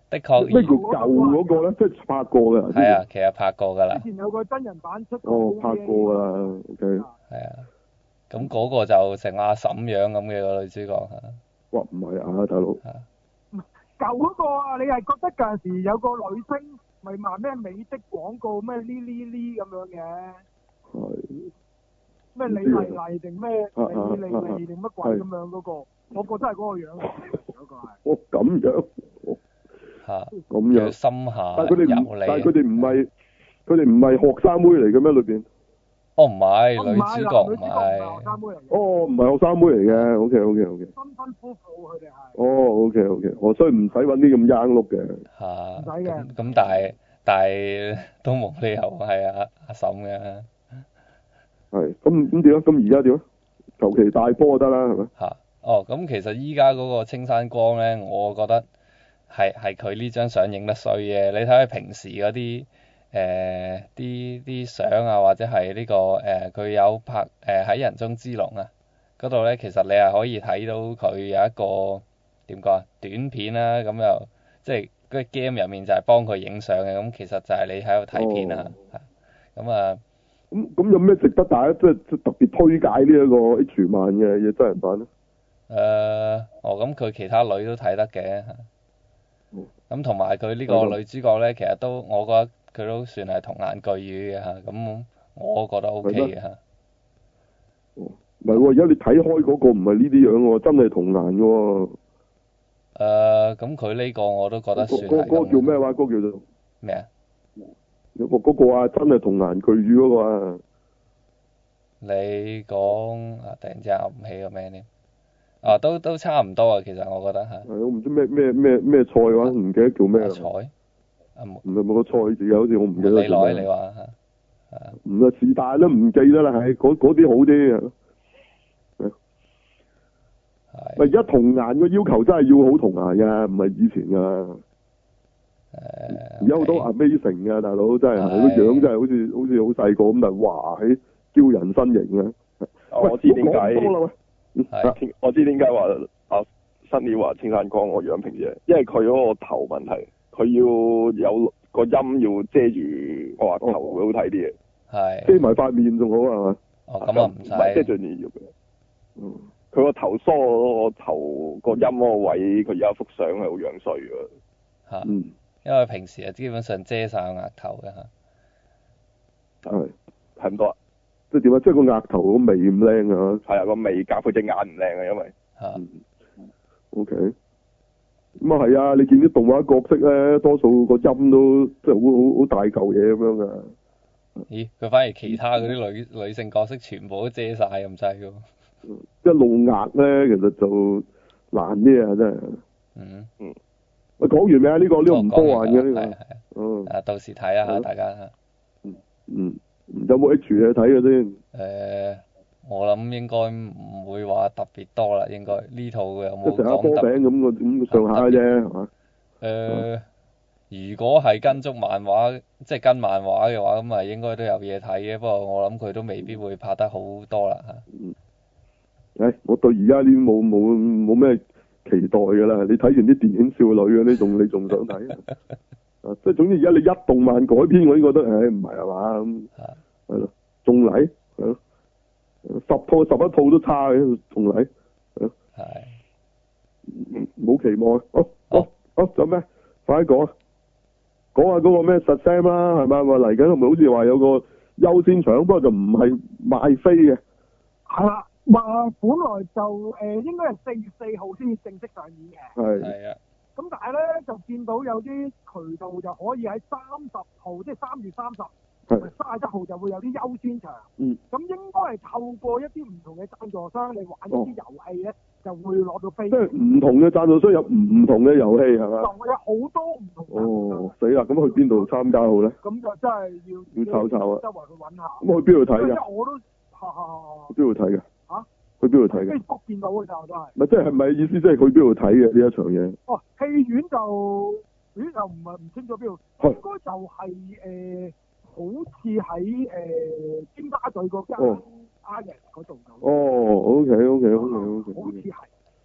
的確。 咩叫舊嗰個咧？即係拍過嘅。 係啊，其實拍過㗎啦。 之前有個真人版出。 哦，拍過㗎啦 ，OK。 係啊，咁嗰個就成阿嬸樣咁嘅個女主角嚇。 哇，唔係啊，大佬。 舊嗰個啊，你係覺得嗰陣時有個女星咪賣咩美的廣告咩呢呢呢咁樣嘅？ 係。 咩李麗麗定咩李麗麗定乜鬼咁樣嗰個？我覺得係嗰個樣嗰個係。 哦，咁樣。 嚇。 咁樣。 叫深夏但係佢哋唔， 有你但係佢哋唔係，佢哋唔係學生妹嚟嘅咩？裏邊？ 哦，唔係， 女女主角唔係。 哦，唔係學生妹嚟嘅，OK OK OK。 新婚夫婦佢哋係。 哦，OK OK，我所以唔使揾啲咁 young look 嘅。 嚇。 唔使嘅。 咁但係但係都冇理由係阿阿嬸嘅。 係，咁咁點啊？咁而家點啊？求其大波就得啦，係咪？ 嚇。哦，咁其實依家嗰個青山光咧，我覺得係係佢呢張相影得衰嘅。你睇下平時嗰啲誒啲啲相啊，或者係呢、這個誒佢、呃、有拍誒喺、呃、人中之龍啊嗰度咧，其實你係可以睇到佢有一個點講啊短片啦、啊，咁又即係嗰個 game 入面就係幫佢影相嘅，咁其實就係你喺度睇片啊，咁啊。 咁咁有咩值得大家即係特別推介呢一個 H 漫嘅嘢真人版咧？ 誒、呃，哦，咁佢其他女都睇得嘅，咁同埋佢呢個女主角咧，其實都我覺得佢都算係童顏巨乳嘅嚇，咁我覺得 O K 嘅嚇。 哦，唔係喎，而家你睇開嗰個唔係呢啲樣喎，真係童顏嘅喎。誒、 呃，咁佢呢個我都覺得算係。 嗰、嗰個叫咩話？嗰、嗰個叫做咩啊？ 有個嗰個啊，真係童顏巨乳嗰個啊。 你講啊，突然之間諗唔起個名添。啊，都都差唔多啊，其實我覺得嚇。係我唔知咩咩咩咩菜話，唔記得叫咩啦。 菜？啊冇。 唔係冇個菜字啊，好似我唔記得咗。 你來你話嚇。係啊。 唔係是但都唔記得啦，係嗰嗰啲好啲啊。係。係。而家童顏個要求真係要好童顏㗎，唔係以前㗎。誒。而家好多 amazing 㗎，大佬真係係個樣真係好似好似好細個咁，但係哇喺驕人身形啊！ 我知點解。 係。 我知點解話阿新年話青山光個樣平啫，因為佢嗰個頭問題，佢要有個音要遮住我話頭會好睇啲嘅。 係。 遮埋塊面仲好係嘛？ 哦，咁啊唔使。 唔係遮住面要嘅。嗯。佢個頭梳嗰個頭個音嗰個位，佢而家幅相係好樣衰㗎。 嚇。 嗯。 因為平時啊，基本上遮晒個額頭嘅嚇。 係。 係咁多啊？ 即係點啊？即係個額頭個眉唔靚啊！ 係啊，個眉夾佢隻眼唔靚啊，因為嚇。 嗯、o K。咁啊係啊！你見啲動畫角色咧，多數個音都即係好好好大嚿嘢咁樣噶。 咦？佢反而其他嗰啲女女性角色全部都遮晒咁滯㗎喎。 一露額咧，其實就難啲啊！真係。 嗯。 嗯。喂，講完未啊？呢、呢個呢、呢個唔科幻嘅呢個。 係係。 嗯。 啊，到時睇下嚇，大家嚇。 嗯嗯。有冇 H 嘢睇嘅先？誒、 呃，我諗應該唔會話特別多啦，應該呢套有冇講特別？ 成下波餅咁個咁上下啫，係嘛？ 誒，如果係跟足漫畫，即係跟漫畫嘅話，咁啊應該都有嘢睇嘅。不過我諗佢都未必會拍得好多啦嚇。 嗯。誒，我對而家呢啲冇冇冇咩期待㗎啦！你睇完啲電影少女嗰啲，仲你仲想睇？啊！即係總之而家你一動漫改編，我已經覺得誒唔係係嘛咁，係咯，仲嚟係咯，十套十一套都差嘅，仲嚟係咯，係冇期望。好，好，好，仲有咩？快啲講啊！講下嗰個咩實聲啦，係咪話嚟緊？係咪好似話有個優先場？不過就唔係賣飛嘅。 係啦，話本來就誒、呃、應該係四月四號先至正式上演嘅。 係。 係啊。咁但係咧就見到有啲渠道就可以喺三十號，即係三月三十同埋三十一號就會有啲優先場。 嗯。 咁應該係透過一啲唔同嘅贊助商，你玩一啲遊戲咧，就會攞到飛。 即係唔同嘅贊助商有唔同嘅遊戲係嘛？ 就會有好多唔同嘅。 哦，死啦！咁去邊度參加好咧？ 咁就真係要要炒炒啊！ 周圍去揾下。 咁去邊度睇㗎？ 即係我都嚇嚇嚇。 去邊度睇㗎？ 嚇？去邊度睇嘅？ 飛福見到嘅就都係。 唔係，即係係咪意思即係去邊度睇嘅呢一場嘢？ 哦，戲院就戲院就唔係唔清楚邊度，應該就係、是、誒、呃，好似喺誒尖沙咀嗰間 Iris 嗰度咁。 哦，OK OK OK OK。 好似係。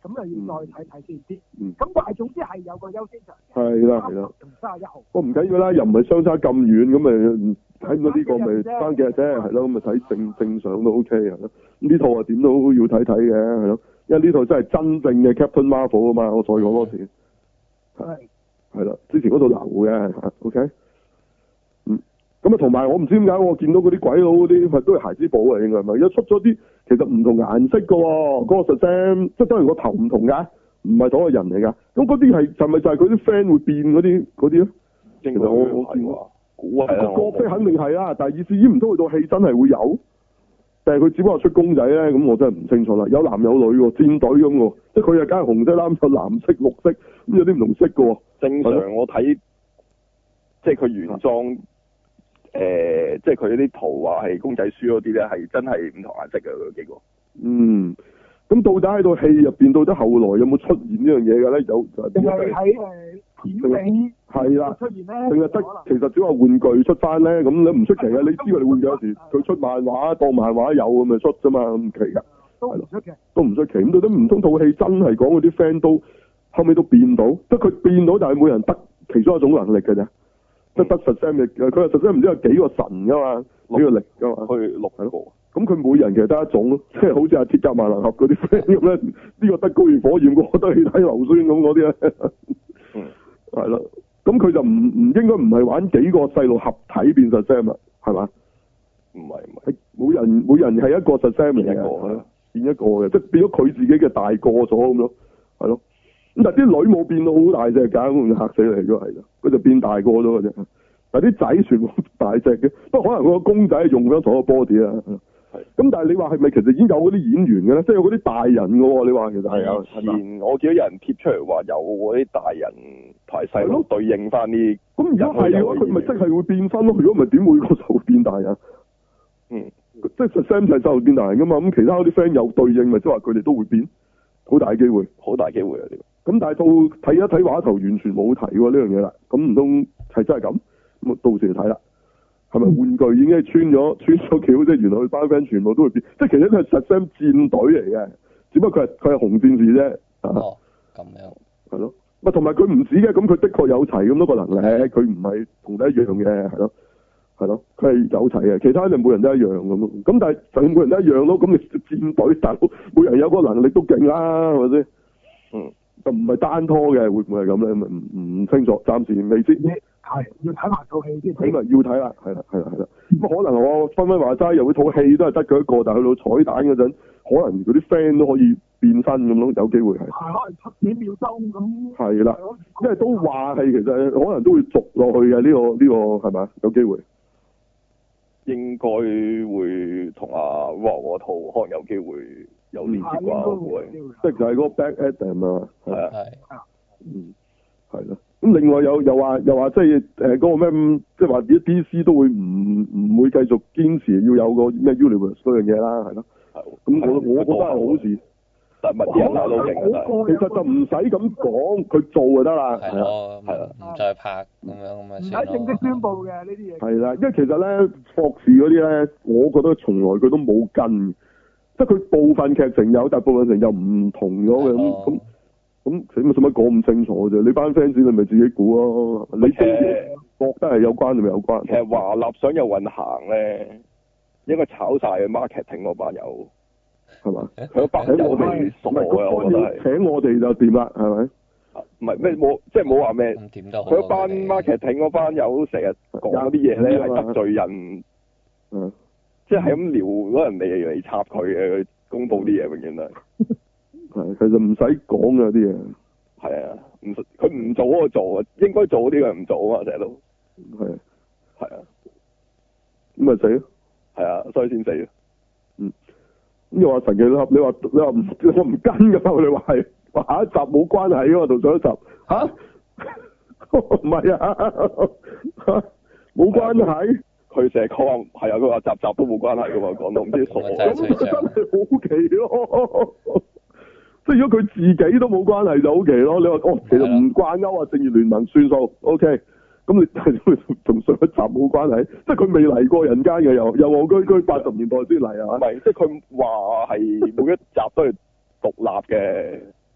咁啊要再睇睇先啲。 嗯。 咁但係總之係有個優先場嘅。 係啦係啦。 同三十一號。 我唔緊要啦，又唔係相差咁遠，咁咪睇唔到呢個咪爭幾日啫，係咯，咁咪睇正正常都 OK 係咯。呢套啊點都要睇睇嘅係咯，因為呢套真係真正嘅 Captain Marvel 啊嘛，我再講多次。係。係啦，之前嗰度流嘅嚇 ，OK。嗯。咁啊，同埋我唔知點解我見到嗰啲鬼佬嗰啲，都係孩之寶啊，應該係咪？而家出咗啲其實唔同顏色嘅喎，嗰、嗰個 Shazam 即係當然個頭唔同㗎，唔係同一個人嚟㗎。咁嗰啲係係咪就係佢啲 friend 會變嗰啲嗰啲咧？其實我我見過，估係啊。個角色肯定係啦，但係意思已唔通佢套戲真係會有，定係佢只不過出公仔咧？咁我真係唔清楚啦。有男有女喎，戰隊咁喎，即係佢又梗係紅色衫，有藍色、綠色，咁有啲唔同色嘅喎。 正常我睇，即係佢原裝。嗯誒、呃，即係佢啲圖畫係公仔書嗰啲咧，係真係唔同顏色嘅嗰幾個。 嗯，咁到底喺套戲入邊，到底後來有冇出現呢樣嘢嘅咧？有就係定係喺誒片尾係啦出現咧？ 定係得其實只話玩具出翻咧？咁你唔出奇嘅，你知佢哋玩具有時佢出漫畫當漫畫有咁咪出啫嘛，唔奇㗎。 都唔出奇。 都唔出奇，咁到底唔通套戲真係講嗰啲 friend 都後尾都變到，即係佢變到就係每人得其中一種能力嘅啫。即係得 Shazam 嘅，佢話 Shazam 唔知有幾個神噶嘛，幾個力噶嘛， 去六係咯。 咁佢每人其實得一種咯，即係好似阿鐵甲萬能俠嗰啲 friend 咁咧，呢個得高原火焰，嗰個得氣體硫酸咁嗰啲咧。 嗯， 係咯，咁佢就唔唔應該唔係玩幾個細路合體變 Shazam啊，係嘛？ 唔係唔係， 每人每人係一個 Shazam 嚟嘅，係咯，變一個嘅，即係變咗佢自己嘅大個咗咁咯，係咯。咁但係啲女冇變到好大隻㗎，咁嚇死你咗係啦，佢就變大個咗嘅啫。但係啲仔全部大隻嘅，不過可能佢個公仔用咗同一個 body 啊。係。咁但係你話係咪其實已經有嗰啲演員嘅咧？即係有嗰啲大人嘅喎？你話其實係有。 前我見到有人貼出嚟話有嗰啲大人同細佬對應翻啲。 咁如果係嘅話，佢咪即係會變翻咯？如果唔係點會個手變大人？ 嗯。 即係 Shazam 就係手變大人㗎嘛？咁其他嗰啲 friend 有對應，咪即係話佢哋都會變，好大機會， 好大機會啊！呢個。 咁但係到睇一睇畫頭，完全冇提喎呢樣嘢啦。咁唔通係真係咁？咁到時就睇啦。係咪玩具已經係穿咗穿咗橋？即係原來佢班 friend 全部都會變，即係其實佢係 Shazam 戰隊嚟嘅，只不過佢係佢係紅戰士啫。 哦，咁樣。 係咯。咪同埋佢唔止嘅，咁佢的確有齊咁多個能力，佢唔係同你一樣嘅，係咯，係咯，佢係有齊嘅。其他就每人都一樣咁咯。咁但係就每人都一樣咯。咁你戰隊大佬每人有個能力都勁啦，係咪先？嗯。就唔係單拖嘅，會唔會係咁咧？唔唔清楚，暫時未知。 係要睇埋套戲先。 咁啊，要睇啦，係啦，係啦，係啦。咁可能我分分話齋，又會套戲都係得佢一個，但係去到彩蛋嗰陣，可能嗰啲 friend 都可以變身咁咯，有機會係。係可能七幾秒鐘咁。係啦，因為都話係其實可能都會續落去嘅呢、呢個呢、呢個係咪？有機會。 應該會同阿 Rock 嗰套可能有機會有連接啩，會即係就係嗰個 Black Adam 啊， 係啊， 係啊， 嗯，係咯。咁另外有又話又話即係誒嗰個咩，即係話啲 D C 都會唔唔會繼續堅持要有個咩 Universe 嗰樣嘢啦，係咯。咁我我覺得係好事。 但係乜嘢都勁嘅， 其實就唔使咁講，佢做就得啦。 係咯，係咯，唔再拍咁樣咁啊， 唔使正式宣佈嘅呢啲嘢。 係啦，因為其實咧，霍士嗰啲咧，我覺得從來佢都冇跟，即係佢部分劇情有，但係部分劇情又唔同咗嘅咁咁咁，使乜使乜講咁清楚啫？你班 fans 你咪自己估咯，你中意覺得係有關就咪有關。 其實華納想有運行咧，應該炒晒嘅 marketing 嗰班友。係嘛？佢班友我哋熟嘅，我覺得係請我哋就掂啦，係咪？唔係咩冇，即係冇話咩。佢班 marketing 嗰班友成日講啲嘢咧，係得罪人。嗯。即係咁撩嗰人哋嚟插佢嘅，佢公佈啲嘢永遠都係。係，其實唔使講嘅啲嘢。係啊，唔佢唔做嗰個做啊，應該做嗰啲佢唔做啊嘛，成日都。係。係啊。咁咪死咯。係啊，所以先死咯。嗯。咁又話神奇女俠，你話你話唔我唔跟㗎嘛？我哋話係話下一集冇關係㗎嘛？同上一集吓？唔係啊，冇關係。佢成日講話係啊，佢話集集都冇關係㗎嘛，講到唔知傻。咁真係好奇咯！即係如果佢自己都冇關係就好奇咯。你話哦，其實唔掛鈎啊，正義聯盟算數 OK。咁你係同上一集冇關係，即係佢未嚟過人間嘅，又又戇居居八十年代先嚟啊！唔係，即係佢話係每一集都係獨立嘅，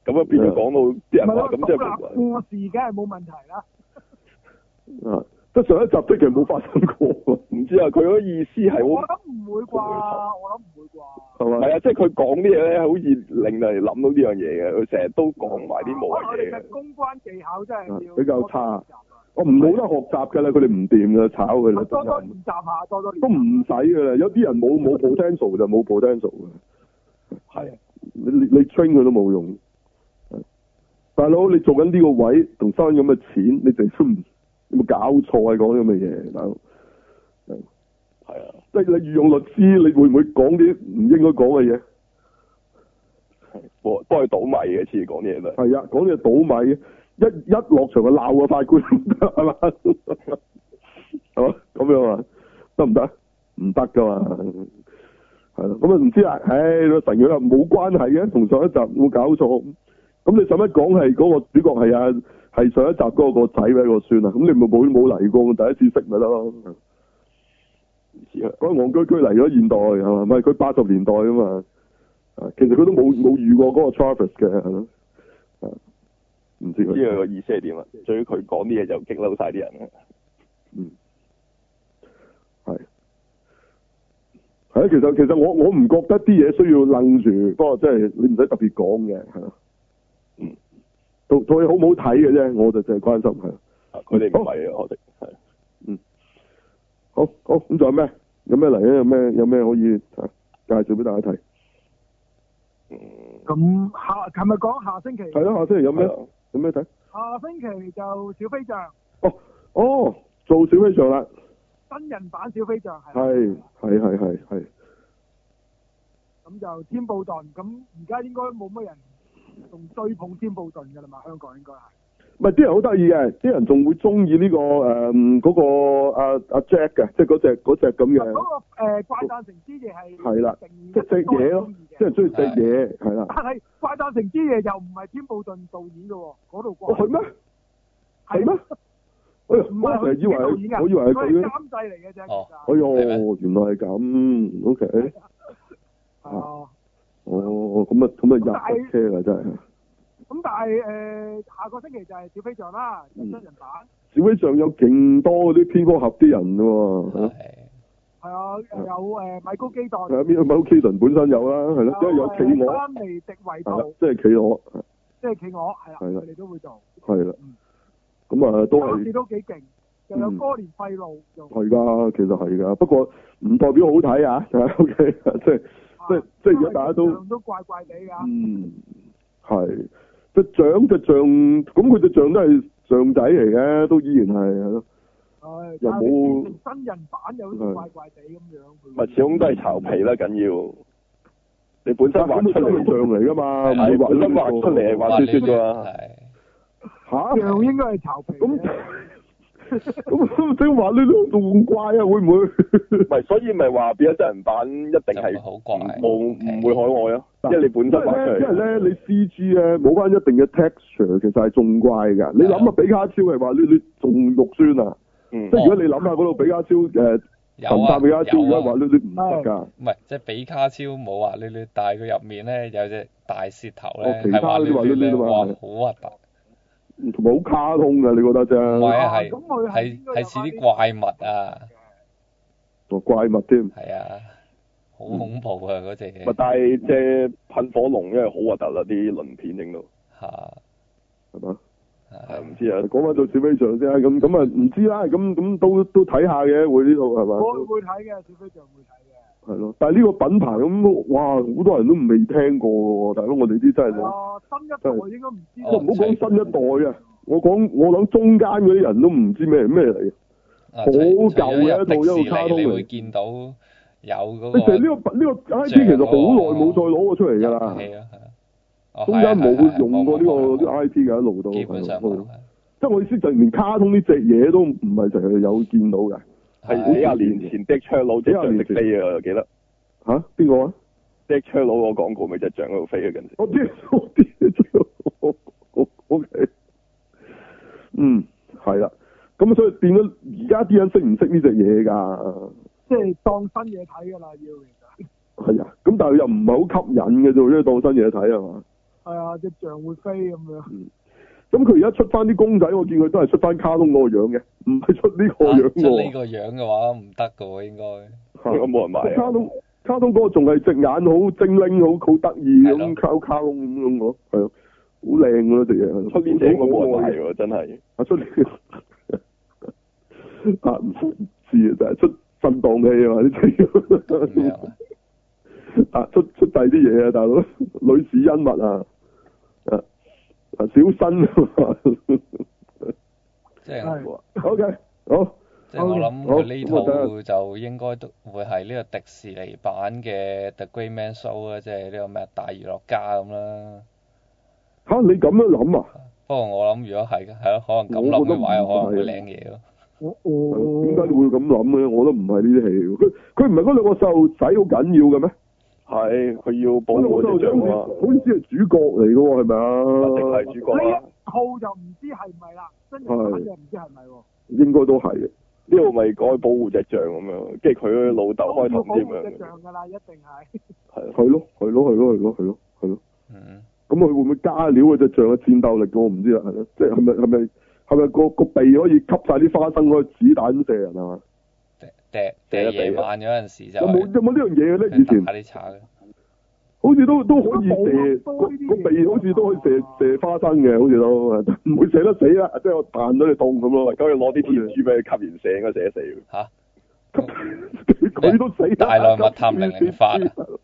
咁啊變咗講到啲人話咁即係獨立故事，梗係冇問題啦。 啊！即係上一集即係冇發生過， 唔知啊，佢嗰意思係我好， 諗唔會啩，我諗唔會啩。 係咪？ 係啊，即係佢講啲嘢咧，好似令人諗到呢樣嘢嘅。佢成日都講埋啲無謂我哋嘢嘅公關技巧真係要比較差。我唔冇得學習㗎啦，佢哋唔掂㗎，炒佢啦。 多多練習下，多多練習都唔使㗎啦，有啲人冇冇 potential 就冇 potential 嘅。 係你你你 train 佢都冇用。大佬，你做緊呢個位同收緊咁嘅錢，你哋都唔有冇搞錯啊？講啲咁嘅嘢，大佬。 係啊， 即係你御用律師，你會唔會講啲唔應該講嘅嘢？ 幫幫佢倒米嘅，似講啲嘢都係。 係啊，講啲嘢倒米，一一落場就鬧個法官，係嘛？係嘛？咁樣啊？得唔得？唔得噶嘛？係咯，咁啊唔知啊，唉，神佢又冇關係嘅，同上一集冇搞錯。咁你使乜講係嗰個主角係啊？係上一集嗰個個仔咩個孫啊？咁你咪冇冇嚟過，第一次識咪得咯？唔知啊，嗰個戇居居嚟咗現代係嘛？唔係佢八十年代啊嘛。啊，其實佢都冇冇遇過嗰個 Travis 嘅係咯。啊，唔知佢。 知佢個意思係點啊？至於佢講啲嘢就激嬲晒啲人啊。 嗯。係。係啊，其實其實我我唔覺得啲嘢需要楞住，不過即係你唔使特別講嘅係咯。嗯。套套嘢好唔好睇嘅啫，我就淨係關心係。 啊，佢哋唔係啊，我哋係。 嗯。好，好，咁仲有咩？有咩嚟咧？有咩有咩可以啊介紹俾大家睇？ 嗯。 咁下，琴日講下星期。 係咯，下星期有咩？有咩睇？ 下星期就小飛象。 哦哦，做小飛象啦。 真人版小飛象係。 係係係係係。 咁就天布頓，咁而家應該冇乜人仲追捧天布頓㗎啦嘛，香港應該係。 唔係啲人好得意嘅，啲人仲會中意呢個誒嗰個阿阿 Jack 嘅，即係嗰隻嗰隻咁嘅。 嗰個誒怪誕城之夜係。 係啦，即係隻嘢咯，即係中意隻嘢係啦。 但係怪誕城之夜又唔係天布頓導演嘅喎，嗰度怪。 哦係咩？係咩？哎呀，我成日以為係，我以為係佢。 監製嚟嘅啫。 哦。 哎呦，原來係咁 ，OK。 係啊。 哦，咁啊，咁啊入車啦，真係。 咁但係誒、呃，下個星期就係小飛象啦，真人版。 小飛象有勁多嗰啲蝙蝠俠啲人嘅喎。係。 係啊，有誒米高基頓。 係啊，米高基頓本身有啦，係咯，因為有企鵝。 丹尼迪維圖。 即係企鵝。 即係企鵝，係啦，佢哋都會做。 係啦。咁啊，都係。 當時都幾勁，又有哥連費路。 係㗎，其實係㗎，不過唔代表好睇啊。O K，即係即係即係，如果大家都。 都怪怪地㗎。 嗯，係。隻象隻象，咁佢隻象都係象仔嚟嘅，都依然係係咯。 係。 又冇真人版又好似怪怪地咁樣。 咪始終都係巢皮啦，緊要。你本身畫出嚟象嚟㗎嘛，唔會畫本身畫出嚟係畫雪雪㗎嘛。 嚇？ 象應該係巢皮。 咁咁即係話呢都仲怪啊？會唔會？ 唔係，所以咪話變咗真人版一定係好怪， 冇唔會可愛啊。因為你本身畫出嚟。 因為咧，你 C G 咧冇翻一定嘅 texture，其實係仲怪㗎。你諗下比卡超係話你你仲肉酸啊？即係如果你諗下嗰度比卡超誒神探比卡超，如果話你你唔得㗎。 唔係，即係比卡超冇話你你，但係佢入面咧有隻大舌頭咧， 其他嗰啲話你你哇好核突。 同埋好卡通㗎，你覺得啫？ 唔係啊，係係係似啲怪物啊！ 哦，怪物添。 係啊，好恐怖啊！嗰隻嘢。 但係隻噴火龍因為好核突啦，啲鱗片整到。 嚇。 係嘛？ 係唔知啊， 講翻到小飛象先，咁咁啊唔知啦，咁咁都都睇下嘅，會呢度係嘛？ 我會睇嘅，小飛象會睇嘅。 係咯，但係呢個品牌咁，哇，好多人都未聽過嘅喎，大佬我哋啲真係冇。 啊，新一代應該唔知。 我唔好講新一代啊，我講我諗中間嗰啲人都唔知咩咩嚟嘅，好舊嘅一套一套卡通嚟。 你會見到有嗰個。其實呢個呢個 I P 其實好耐冇再攞過出嚟㗎啦。 係啊係啊。 中間冇用過呢個啲 I P 嘅一路都。 基本上冇。 即係我意思就連卡通呢隻嘢都唔係成日有見到嘅。 係幾廿年前的槍佬隻象識飛啊，記得吓邊個啊？ 的槍佬個廣告咪隻象喺度飛啊，近時。 我知我知，O K， 嗯，係啦，咁所以變咗而家啲人識唔識呢隻嘢㗎？ 即係當新嘢睇㗎啦，要其實。 係啊，咁但係又唔係好吸引嘅啫，因為當新嘢睇係嘛？ 係啊，隻象會飛咁樣。 咁佢而家出翻啲公仔，我見佢都係出翻卡通嗰個樣嘅，唔係出呢個樣喎。 出呢個樣嘅話唔得㗎喎，應該。 應該冇人買。 卡通卡通嗰個仲係隻眼好精靈，好好得意咁，卡卡通咁樣喎，係啊，好靚㗎隻嘢。 出年應該冇人買喎，真係。 啊出年啊唔知啊，就係出震盪器啊嘛啲啊出出第啲嘢啊，大佬女士恩物啊啊啊小新啊即係 OK 好。 即係我諗佢呢套就應該都會係呢個迪士尼版嘅 The Great Man Show 啦，即係呢個咩大娛樂家咁啦。 嚇你咁樣諗啊？ 不過我諗如果係嘅，係咯，可能咁諗嘅話，又可能會靚嘢咯。 我我點解你會咁諗咧？我都唔係呢啲戲，佢佢唔係嗰兩個細路仔好緊要嘅咩？ 係，佢要保護隻象啊！ 好似係主角嚟嘅喎，係咪啊？ 一定係主角啦。 呢一套就唔知係咪啦，真人版就唔知係咪喎。 應該都係嘅。 呢度咪講保護隻象咁樣，即係佢老豆開頭點樣？保護隻象㗎啦，一定係。 係。 係咯，係咯，係咯，係咯，係咯，係咯。 嗯。 咁佢會唔會加料嗰隻象嘅戰鬥力？我唔知啦，係咯，即係係咪係咪係咪個個鼻可以吸晒啲花生嗰個子彈射人係嘛？ 掟掟夜晚嗰陣時就有冇有冇呢樣嘢嘅咧？以前打啲橙嘅， 好似都都可以射個個鼻，好似都可以射射花生嘅，好似都唔會射得死啦，即係我彈到你痛咁咯。 咁要攞啲鐵珠俾佢吸完射，應該射得死。 嚇！ 佢都死。 大內密探零零發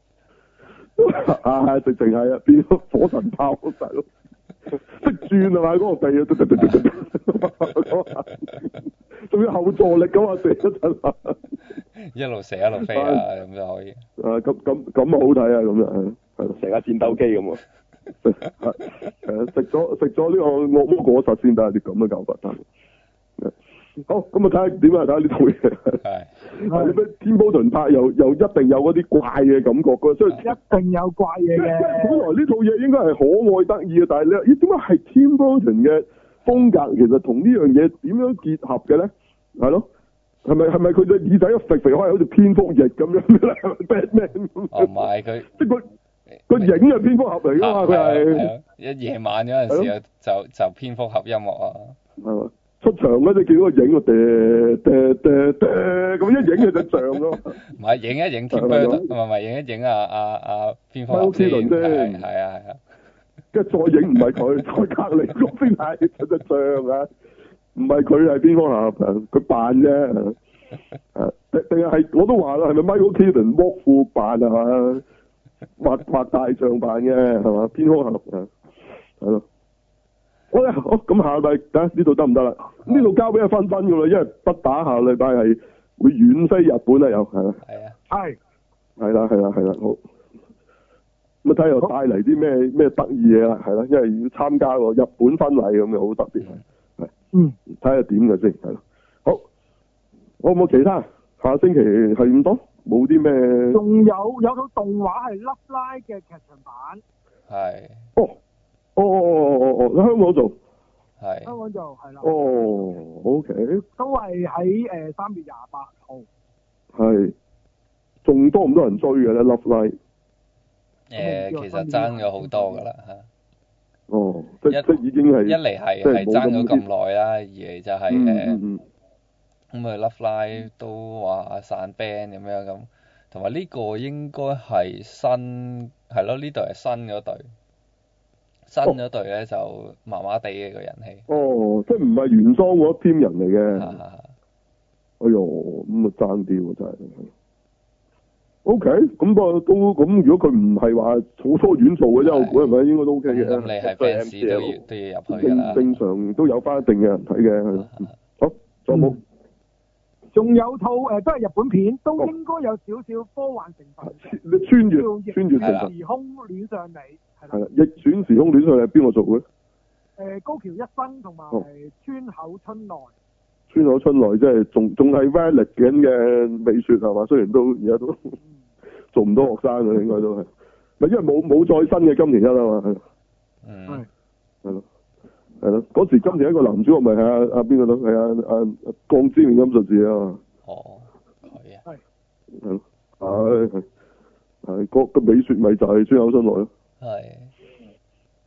啊！直情係啊，變咗火神炮大佬，識轉啊嘛嗰個鼻啊，仲要後座力咁啊射一陣， 一路射一路飛啊，咁就可以。 啊咁咁咁好睇啊，咁啊係成架戰鬥機咁啊！ 誒食咗食咗呢個惡魔果實先得啲咁嘅搞法得。好，咁啊睇下點啊睇下呢套嘢。 係。 係咩？天保頓拍又又一定有嗰啲怪嘅感覺㗎，所以一定有怪嘢嘅。 本來呢套嘢應該係可愛得意嘅，但係你咦點解係天保頓嘅風格？其實同呢樣嘢點樣結合嘅咧？係咯，係咪係咪佢隻耳仔一肥肥開，好似蝙蝠翼咁樣嘅咧？Batman 哦，唔係佢， 即係佢個影係蝙蝠俠嚟㗎嘛？佢係一夜晚嗰陣時就就蝙蝠俠音樂啊。 係嘛？出場嗰陣見到個影啊，嗲嗲嗲嗲咁一影係隻象咯。 唔係影一影 Tim Burton，唔係唔係影一影啊啊啊蝙蝠俠先，係係啊係啊。 跟住再影唔係佢，再隔離嗰邊係隻象啊，唔係佢係蝙蝠俠，佢扮啫。誒定定係我都話啦，係咪 Michael Keaton 剝褲扮係嘛？畫畫大象扮嘅係嘛？蝙蝠俠啊，係咯。好啦，好咁下禮拜睇下呢度得唔得啦？呢度交俾阿芬芬噶啦，因為不打下禮拜係會遠飛日本啦，又係啦。 係啊。係。 係啦，係啦，係啦，好。咁啊睇又帶嚟啲咩咩得意嘢啦，係啦，因為要參加個日本婚禮咁嘅，好特別係。嗯。睇下點嘅先，係咯。好。我有冇其他？下星期係咁多，冇啲咩？ 仲有有套動畫係 Love Live 嘅劇場版。 係。 哦。哦哦哦哦哦，喺香港做， 係香港做係啦。 哦，OK， 都係喺誒三月廿八號。 係，仲多唔多人追嘅咧？Love Live。 誒，其實爭咗好多㗎啦嚇。 哦，即即已經係一嚟係係爭咗咁耐啦，二嚟就係誒，咁佢 Love Live 都話散 band 咁樣咁，同埋呢個應該係新係咯，呢隊係新嗰隊。新嗰隊咧就麻麻地嘅個人氣。哦， 即係唔係原裝嗰 team 人嚟嘅。 係係係。 哎呦，咁啊爭啲喎真係。O K，咁不過都咁，如果佢唔係話好多院做嘅啫，我估係咪應該都 O K 嘅。 咁你係 fans 都要都要入去㗎啦。 正常都有翻一定嘅人睇嘅，係。好，仲有冇？ 仲有套誒都係日本片，都應該有少少科幻成分嘅。 你穿越穿越時空戀上你。 係啦，逆轉時空戀上係邊個做嘅？ 誒，高橋一生同埋川口春奈。 川口春奈即係仲仲係 valid 緊嘅美雪係嘛？雖然都而家都做唔到學生嘅，應該都係。咪因為冇冇再新嘅金田一啊嘛。 嗯。 係咯，係咯，嗰時金田一個男主角咪係阿阿邊個咯？係阿阿鋼之煉金術士啊嘛。 哦，係啊。 係。係咯，係係係個個美雪咪就係川口春奈咯。 係。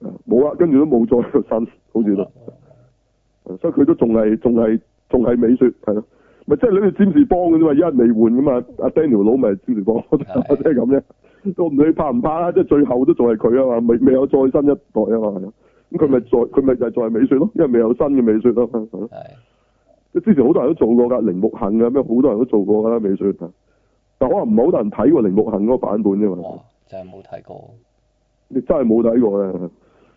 冇啦，跟住都冇再個新，好似都，哦、所以佢都仲係仲係仲係美雪係咯，咪即係你哋占士邦嘅啫嘛，一日未換噶嘛，阿 Daniel 佬咪占士邦，即係咁啫。我唔理你怕唔怕啦，即係最後都仲係佢啊嘛，未未有再新一代啊嘛，咁佢咪再佢咪就係再係美雪咯，因為未有新嘅美雪咯，係。即之前好多人都做過㗎，鈴木杏啊咩，好多人都做過㗎啦美雪，但可能唔係好多人睇過鈴木杏嗰個版本啫嘛。 哇！真係冇睇過。 你真係冇睇過咧。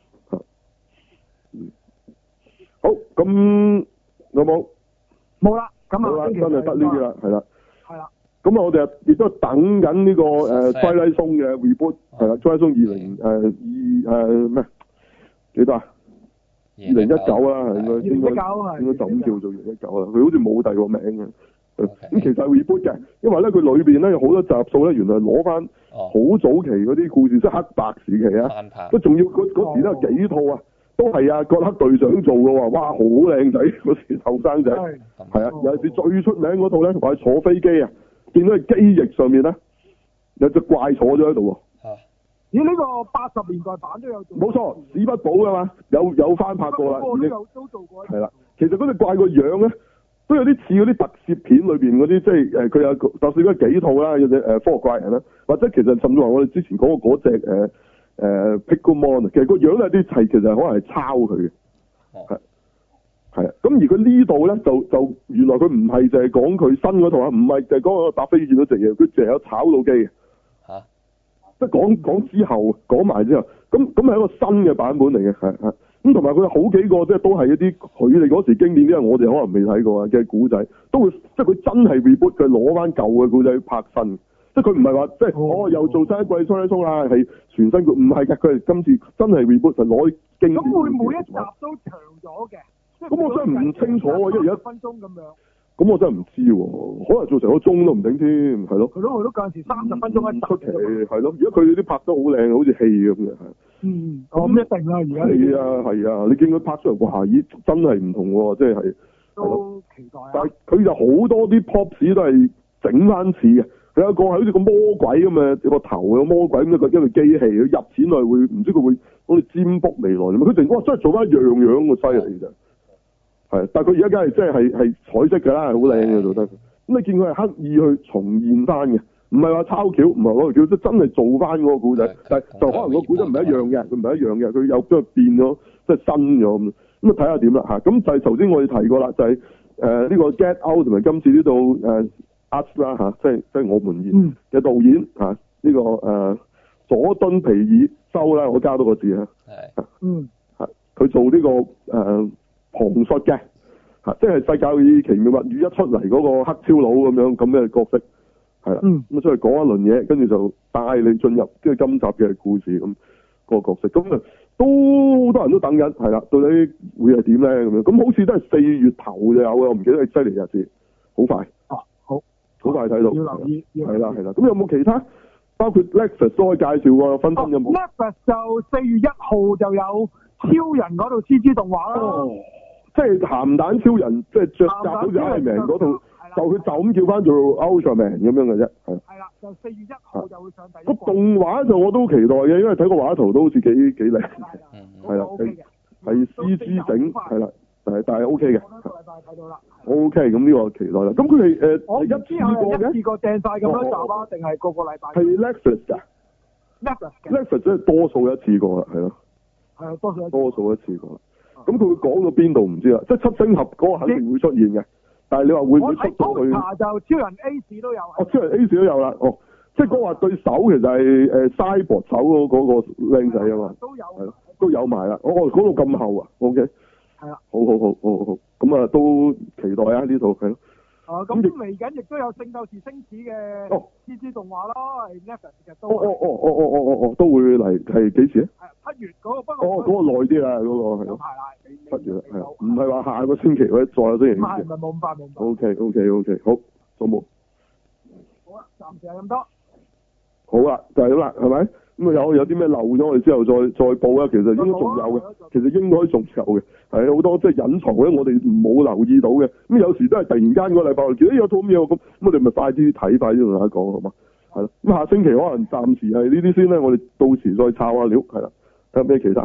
好，咁有冇？ 冇啦，咁啊， 好啦，真係得呢啲啦，係啦。 係啦。 咁啊，我哋亦都等緊呢個誒《Twilight Zone》嘅 reboot，係啦，《Twilight Zone》二零誒二誒咩？幾多啊？二零一九啦，應該應該應該就咁叫做二零一九啦。佢好似冇第二個名嘅。咁 Okay. 其實係 reboot 嘅，因為咧佢裏邊咧有好多集數咧，原來攞翻好早期嗰啲故事，即係黑白時期啊，都仲要嗰嗰時都有幾套啊，都係啊，葛克隊長做嘅喎，哇，好靚仔嗰時後生仔，係啊，尤其是最出名嗰套咧，話坐飛機啊，見到係機翼上面咧有隻怪坐咗喺度喎。 咦？呢個八十年代版都有做。冇錯，史不保㗎嘛，有有翻拍過啦，已經都做過。 係啦，其實嗰隻怪個樣咧，都有啲似嗰啲特攝片裏邊嗰啲，即係誒佢有就算嗰幾套啦，有隻誒科學怪人啦，或者其實甚至話我哋之前講過嗰隻誒誒 Pigmon，其實個樣有啲係其實可能係抄佢嘅，係係啊。咁而佢呢度咧就就原來佢唔係就係講佢新嗰套啊，唔係就係講個搭飛機見到隻嘢，佢淨係有炒到機嘅嚇，即係講講之後講埋之後，咁咁係一個新嘅版本嚟嘅，係係。咁同埋佢有好幾個即係都係一啲佢哋嗰時經典，因為我哋可能未睇過啊嘅古仔，都會即係佢真係 reboot 佢攞翻舊嘅古仔拍新，即係佢唔係話即係我又做新一季《Twilight Zone》啦，係全新嘅，唔係嘅，佢係今次真係 reboot 就攞經典。 咁會每一集都長咗嘅？ 咁我真係唔清楚喎，因為而家一分鐘咁樣。 咁我真係唔知喎，可能做成個鐘都唔定添，係咯。 係咯，係咯，嗰陣時三十分鐘一集。 出奇係咯，而家佢哋啲拍得好靚，好似戲咁嘅係。 嗯，咁一定啦，而家。 係啊係啊，你見佢拍出嚟，哇！咦，真係唔同喎，即係係。 都期待啊！ 但係佢就好多啲 props 都係整翻似嘅，佢有一個係好似個魔鬼咁嘅，個頭有魔鬼咁一個一個機器，佢入錢內會唔知佢會好似占卜未來咁，佢突然間真係做翻一樣樣嘅犀利嘅。係，但係佢而家梗係即係係係彩色㗎啦，好靚嘅做得。咁你見佢係刻意去重現翻嘅，唔係話抄橋，唔係嗰個橋，即真係做翻嗰個古仔。但係就可能個古仔唔係一樣嘅，佢唔係一樣嘅，佢有即係變咗，即係新咗咁。咁啊睇下點啦嚇。咁就係頭先我哋提過啦，就係誒呢個 Get Out 同埋今次呢度誒 Us 啦嚇，即係即係我們演嘅導演嚇，呢、嗯這個誒、呃、佐敦皮爾修啦，我加多個字啊。係。嗯。係，佢做呢、這個誒。呃旁述嘅嚇，即係世界奇妙物語一出嚟嗰個黑超佬咁樣咁嘅角色，係啦，咁啊出嚟講一輪嘢，跟住就帶你進入即係今集嘅故事咁嗰個角色，咁啊都好多人都等緊，係啦，到底會係點咧咁樣？咁好似都係四月頭就有嘅，我唔記得係犀利日子，好快， 啊好， 好快睇到， 要留意， 係啦係啦，咁有冇其他？包括 Netflix 都可以介紹喎，分分有冇 Netflix 就四月一號就有超人嗰套 C G 動畫啦。 哦即係鹹蛋超人，即係着甲好似 Iron Man 嗰套，就佢就咁叫翻做 Ultraman 咁樣嘅啫，係。係啦，就四月一號就會上第一個。個動畫就我都期待嘅，因為睇個畫圖都好似幾幾靚，係啦，係 C G 整，係啦，係但係 O K 嘅。個禮拜睇到啦。O K，咁呢個期待啦。咁佢哋誒係一次過嘅，一次過掟晒咁多集啊？定係個個禮拜？係 Netflix 㗎。Netflix 即係多數一次過啦，係咯。係啊，多數一多數一次過。咁佢會講到邊度唔知啦，即係七星俠嗰個肯定會出現嘅，但係你話會唔會出到去？我就超人 Ace 都有。哦，超人 Ace 都有啦，哦，即係嗰個對手其實係誒 Cyborg 手嗰嗰個靚仔啊嘛，都有，係咯，都有埋啦，哦，講到咁後啊 ，OK，係啦，好好好好好，咁啊都期待啊呢套係咯。哦，咁嚟緊亦都有聖鬥士星矢嘅 C G 動畫咯，係 Netflix 嘅都。哦哦哦哦哦哦哦，都會嚟係幾時啊？係七月嗰個，不過。哦，嗰個耐啲啦，嗰個係咯。係啦，七月啦，係唔係話下個星期或者再下星期？唔係唔係冇咁快冇咁快。O K O K O K，好，仲冇。好啦，暫時係咁多。好啦，就係咁啦，係咪？咁啊有有啲咩漏咗，我哋之後再再報啊。其實應該仲有嘅，其實應該仲有嘅，係好多即係隱藏嘅，我哋冇留意到嘅。咁有時都係突然間個禮拜我見到有套咩咁，咁我哋咪快啲睇，快啲同大家講好嘛？係啦，咁下星期可能暫時係呢啲先啦，我哋到時再抄下料，係啦，睇下咩其他。好。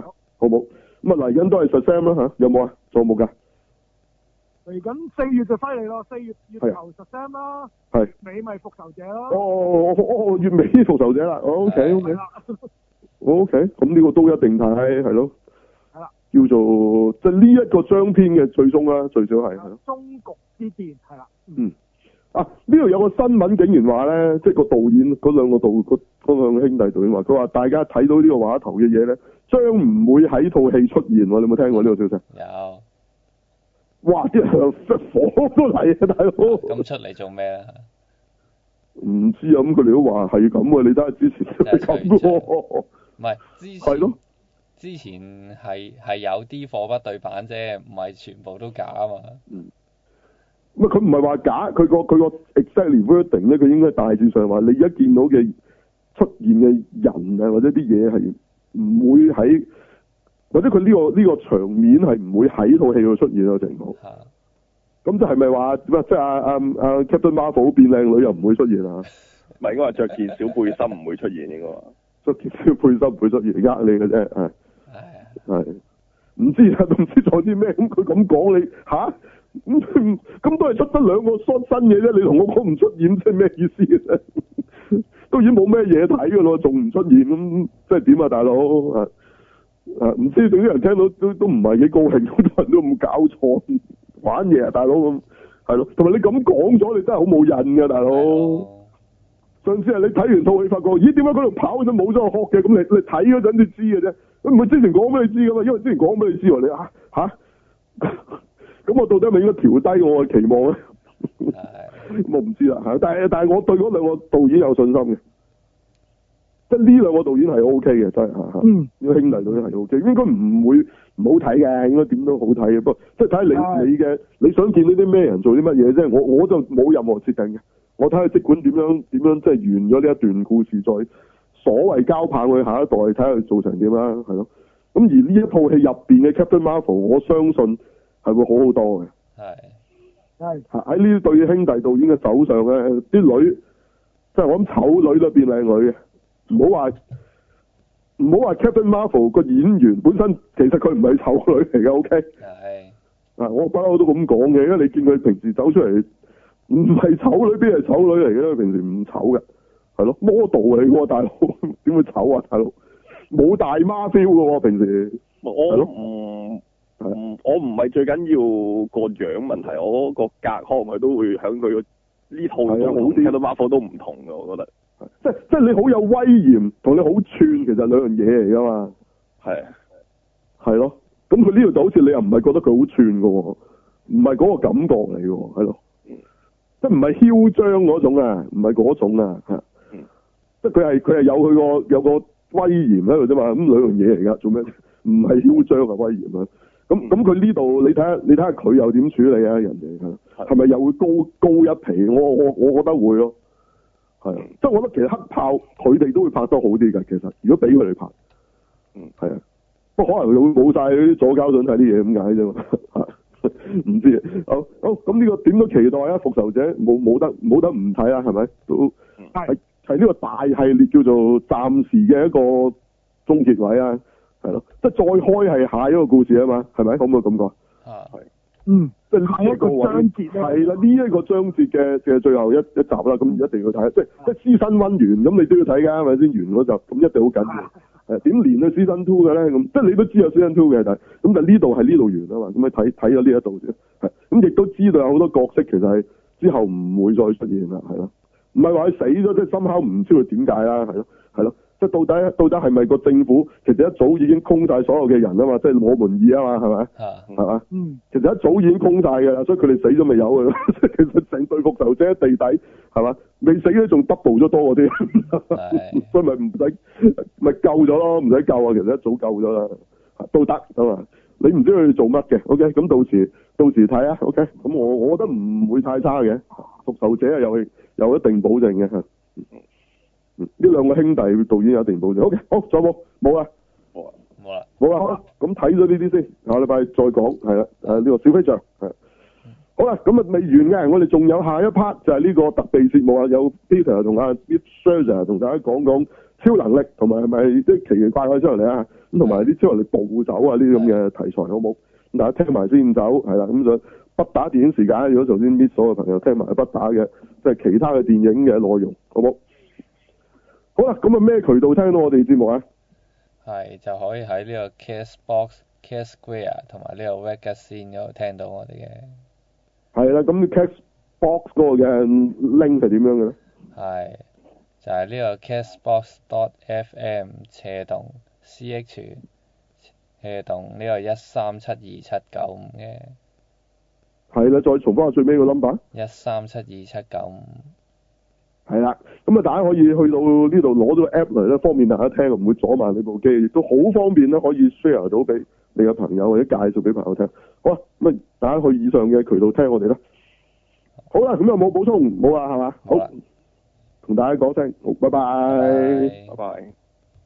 好冇？咁啊嚟緊都係 Shazam 啦嚇，有冇啊？仲有冇㗎？ 嚟緊四月就犀利咯，四月月頭 Shazam 啦， 係尾咪復仇者咯。 哦哦，月尾復仇者啦 ，OK OK OK，咁呢個都一定睇係咯。 係啦。 叫做即係呢一個章篇嘅最終啦，最少係係咯。 終局之戰係啦。 嗯。啊！呢度有個新聞竟然話咧，即係個導演嗰兩個導嗰嗰兩個兄弟導演話，佢話大家睇到呢個畫頭嘅嘢咧，將唔會喺套戲出現喎。你有冇聽過呢個消息？ 有。 哇！啲人火都嚟啊，大佬！ 咁出嚟做咩啊？ 唔知啊，咁佢哋都話係咁喎。你睇下之前都係咁喎。 唔係之前。 係咯。 之前係係有啲貨不對版啫，唔係全部都假啊嘛。 嗯。咁佢唔係話假，佢個佢個 exactly wording 咧，佢應該大致上話，你而家見到嘅出現嘅人啊，或者啲嘢係唔會喺，或者佢呢、呢個呢、呢個場面係唔會喺套戲度出現咯，情況。係。咁就係咪話即係阿阿阿 Captain Marvel 變靚女又唔會出現啊？ 唔係應該話着件小背心唔會出現應該話。着件小背心唔會出現，呃你嘅啫，係。係。係。唔知啊，都唔知做啲咩，咁佢咁講你吓？咁咁都係出得兩個新新嘢啫，你同我講唔出現，即係咩意思嘅啫？都已經冇咩嘢睇噶咯，仲唔出現咁，即係點啊，大佬啊啊！唔知對啲人聽到都都唔係幾高興，好多人都咁搞錯玩嘢啊，大佬咁係咯，同埋你咁講咗，你真係好冇癮噶，大佬。上次係你睇完套戲發覺，咦？點解嗰度跑嗰陣冇咗個殼嘅？咁你你睇嗰陣先知嘅啫，唔係之前講俾你知噶嘛？因為之前講俾你知喎，你啊吓。咁我到底係咪應該調低我嘅期望咧？我唔知啦嚇，但係但係我對嗰兩個導演有信心嘅，即係呢兩個導演係 O K 嘅，真係嚇。嗯，呢個兄弟導演係 O K，應該唔會唔好睇嘅，應該點都好睇嘅。不過即係睇下你你嘅你想見到啲咩人做啲乜嘢啫。我我就冇任何設定嘅，我睇下即管點樣點樣即係完咗呢一段故事，再所謂交棒去下一代，睇下佢做成點啦，係咯。咁而呢一套戲入邊嘅 Captain Marvel，我相信係會好好多嘅。係係喺呢對兄弟導演嘅手上咧，啲女即係我諗醜女都變靚女嘅，唔好話唔好話 Captain Marvel 個演員本身其實佢唔係醜女嚟嘅 ，OK？係啊，我不嬲都咁講嘅，因為你見佢平時走出嚟唔係醜女，邊係醜女嚟嘅？佢平時唔醜嘅，係咯 model 嚟嘅，大佬點會醜啊，大佬冇大媽 feel 嘅喎，平時我唔。嗯，我唔係最緊要個樣問題，我個格可能佢都會響佢個呢套都好啲，睇到 Marvel 都唔同嘅，我覺得。 即係即係你好有威嚴，同你好串，其實兩樣嘢嚟噶嘛。係。係咯，咁佢呢度就好似你又唔係覺得佢好串嘅喎，唔係嗰個感覺嚟嘅喎，係咯。嗯。即係唔係囂張嗰種啊，唔係嗰種啊，係。嗯。即係佢係佢係有佢個有個威嚴喺度啫嘛，咁兩樣嘢嚟噶，做咩？唔係囂張啊，威嚴啊。咁咁佢呢度你睇下你睇下佢又點處理啊？人哋係係咪又會高高一皮？我我我覺得會咯，係啊，即係我覺得其實黑豹佢哋都會拍得好啲㗎。其實如果俾佢哋拍，嗯係啊，不過可能會冇晒啲左膠準睇啲嘢咁解啫嘛，唔知好好咁呢個點都期待啊！復仇者冇冇得冇得唔睇啊？係咪都係係呢個大系列叫做暫時嘅一個終結位啊！係咯，即係再開係下一個故事啊嘛，係咪？可唔可以咁講？啊，係，嗯，即係下一個章節係啦，呢一個章節嘅嘅最後一一集啦，咁一定要睇，即係即係師生溫完，咁你都要睇㗎，係咪先？完嗰集，咁一定好緊要。誒，點連到師生 two 嘅咧？咁即係你都知有師生 two 嘅，但係咁但係呢度係呢度完啊嘛，咁你睇睇咗呢一度先，係，咁亦都知道有好多角色其實係之後唔會再出現啦，係咯，唔係話佢死咗，即係深刻唔知佢點解啦，係咯，係咯。即係到底到底係咪個政府其實一早已經空晒所有嘅人啊嘛？即係我們意啊嘛，係咪？係嘛？嗯，其實一早已經空晒㗎啦，所以佢哋死咗咪有㗎。即係其實成隊復仇者喺地底係嘛？未死咧仲 double 咗多嗰啲，所以咪唔使咪救咗咯，唔使救啊！其實一早救咗啦，都得啊嘛。你唔知佢哋做乜嘅 ？OK，咁到時到時睇啊。OK，咁我我覺得唔會太差嘅。復仇者啊，有有一定保證嘅。呢兩個兄弟導演有一定保證。O K，好，仲有冇？冇啊，冇啊，冇啦，冇啦。好啦，咁睇咗呢啲先，下禮拜再講。係啦，誒呢個小飛象係。好啦，咁啊未完嘅，我哋仲有下一 part 就係呢個特備節目啊，有 Peter 同阿 Big Sir 同大家講講超能力同埋係咪即係奇奇怪怪出嚟啊？ 咁同埋啲超能力暴走啊呢啲咁嘅題材好冇？咁大家聽埋先走，係啦，咁就不打電影時間，如果頭先 miss 咗嘅朋友聽埋不打嘅，即係其他嘅電影嘅內容，好冇？好啦，咁啊咩渠道聽到我哋節目啊？ 係就可以喺呢個 Castbox、Castsquare 同埋呢個 Ragazine 嗰度聽到我哋嘅。 係啦，咁 Castbox 嗰個嘅 link 係點樣嘅咧？ 係就係、是、呢個 Castbox dot F M 斜動 C H 斜動呢個一三七二七九五嘅。係啦，再重翻下最尾個 number。 一三七二七九五。 係啦，咁啊大家可以去到呢度攞咗 app 嚟咧，方便大家聽，唔會阻慢你部機，亦都好方便咧，可以 share 到俾你嘅朋友或者介紹俾朋友聽。好啊，咁啊大家去以上嘅渠道聽我哋啦。好啦，咁有冇補充？冇啊，係嘛？好，同大家講聲，好，拜拜， 拜拜。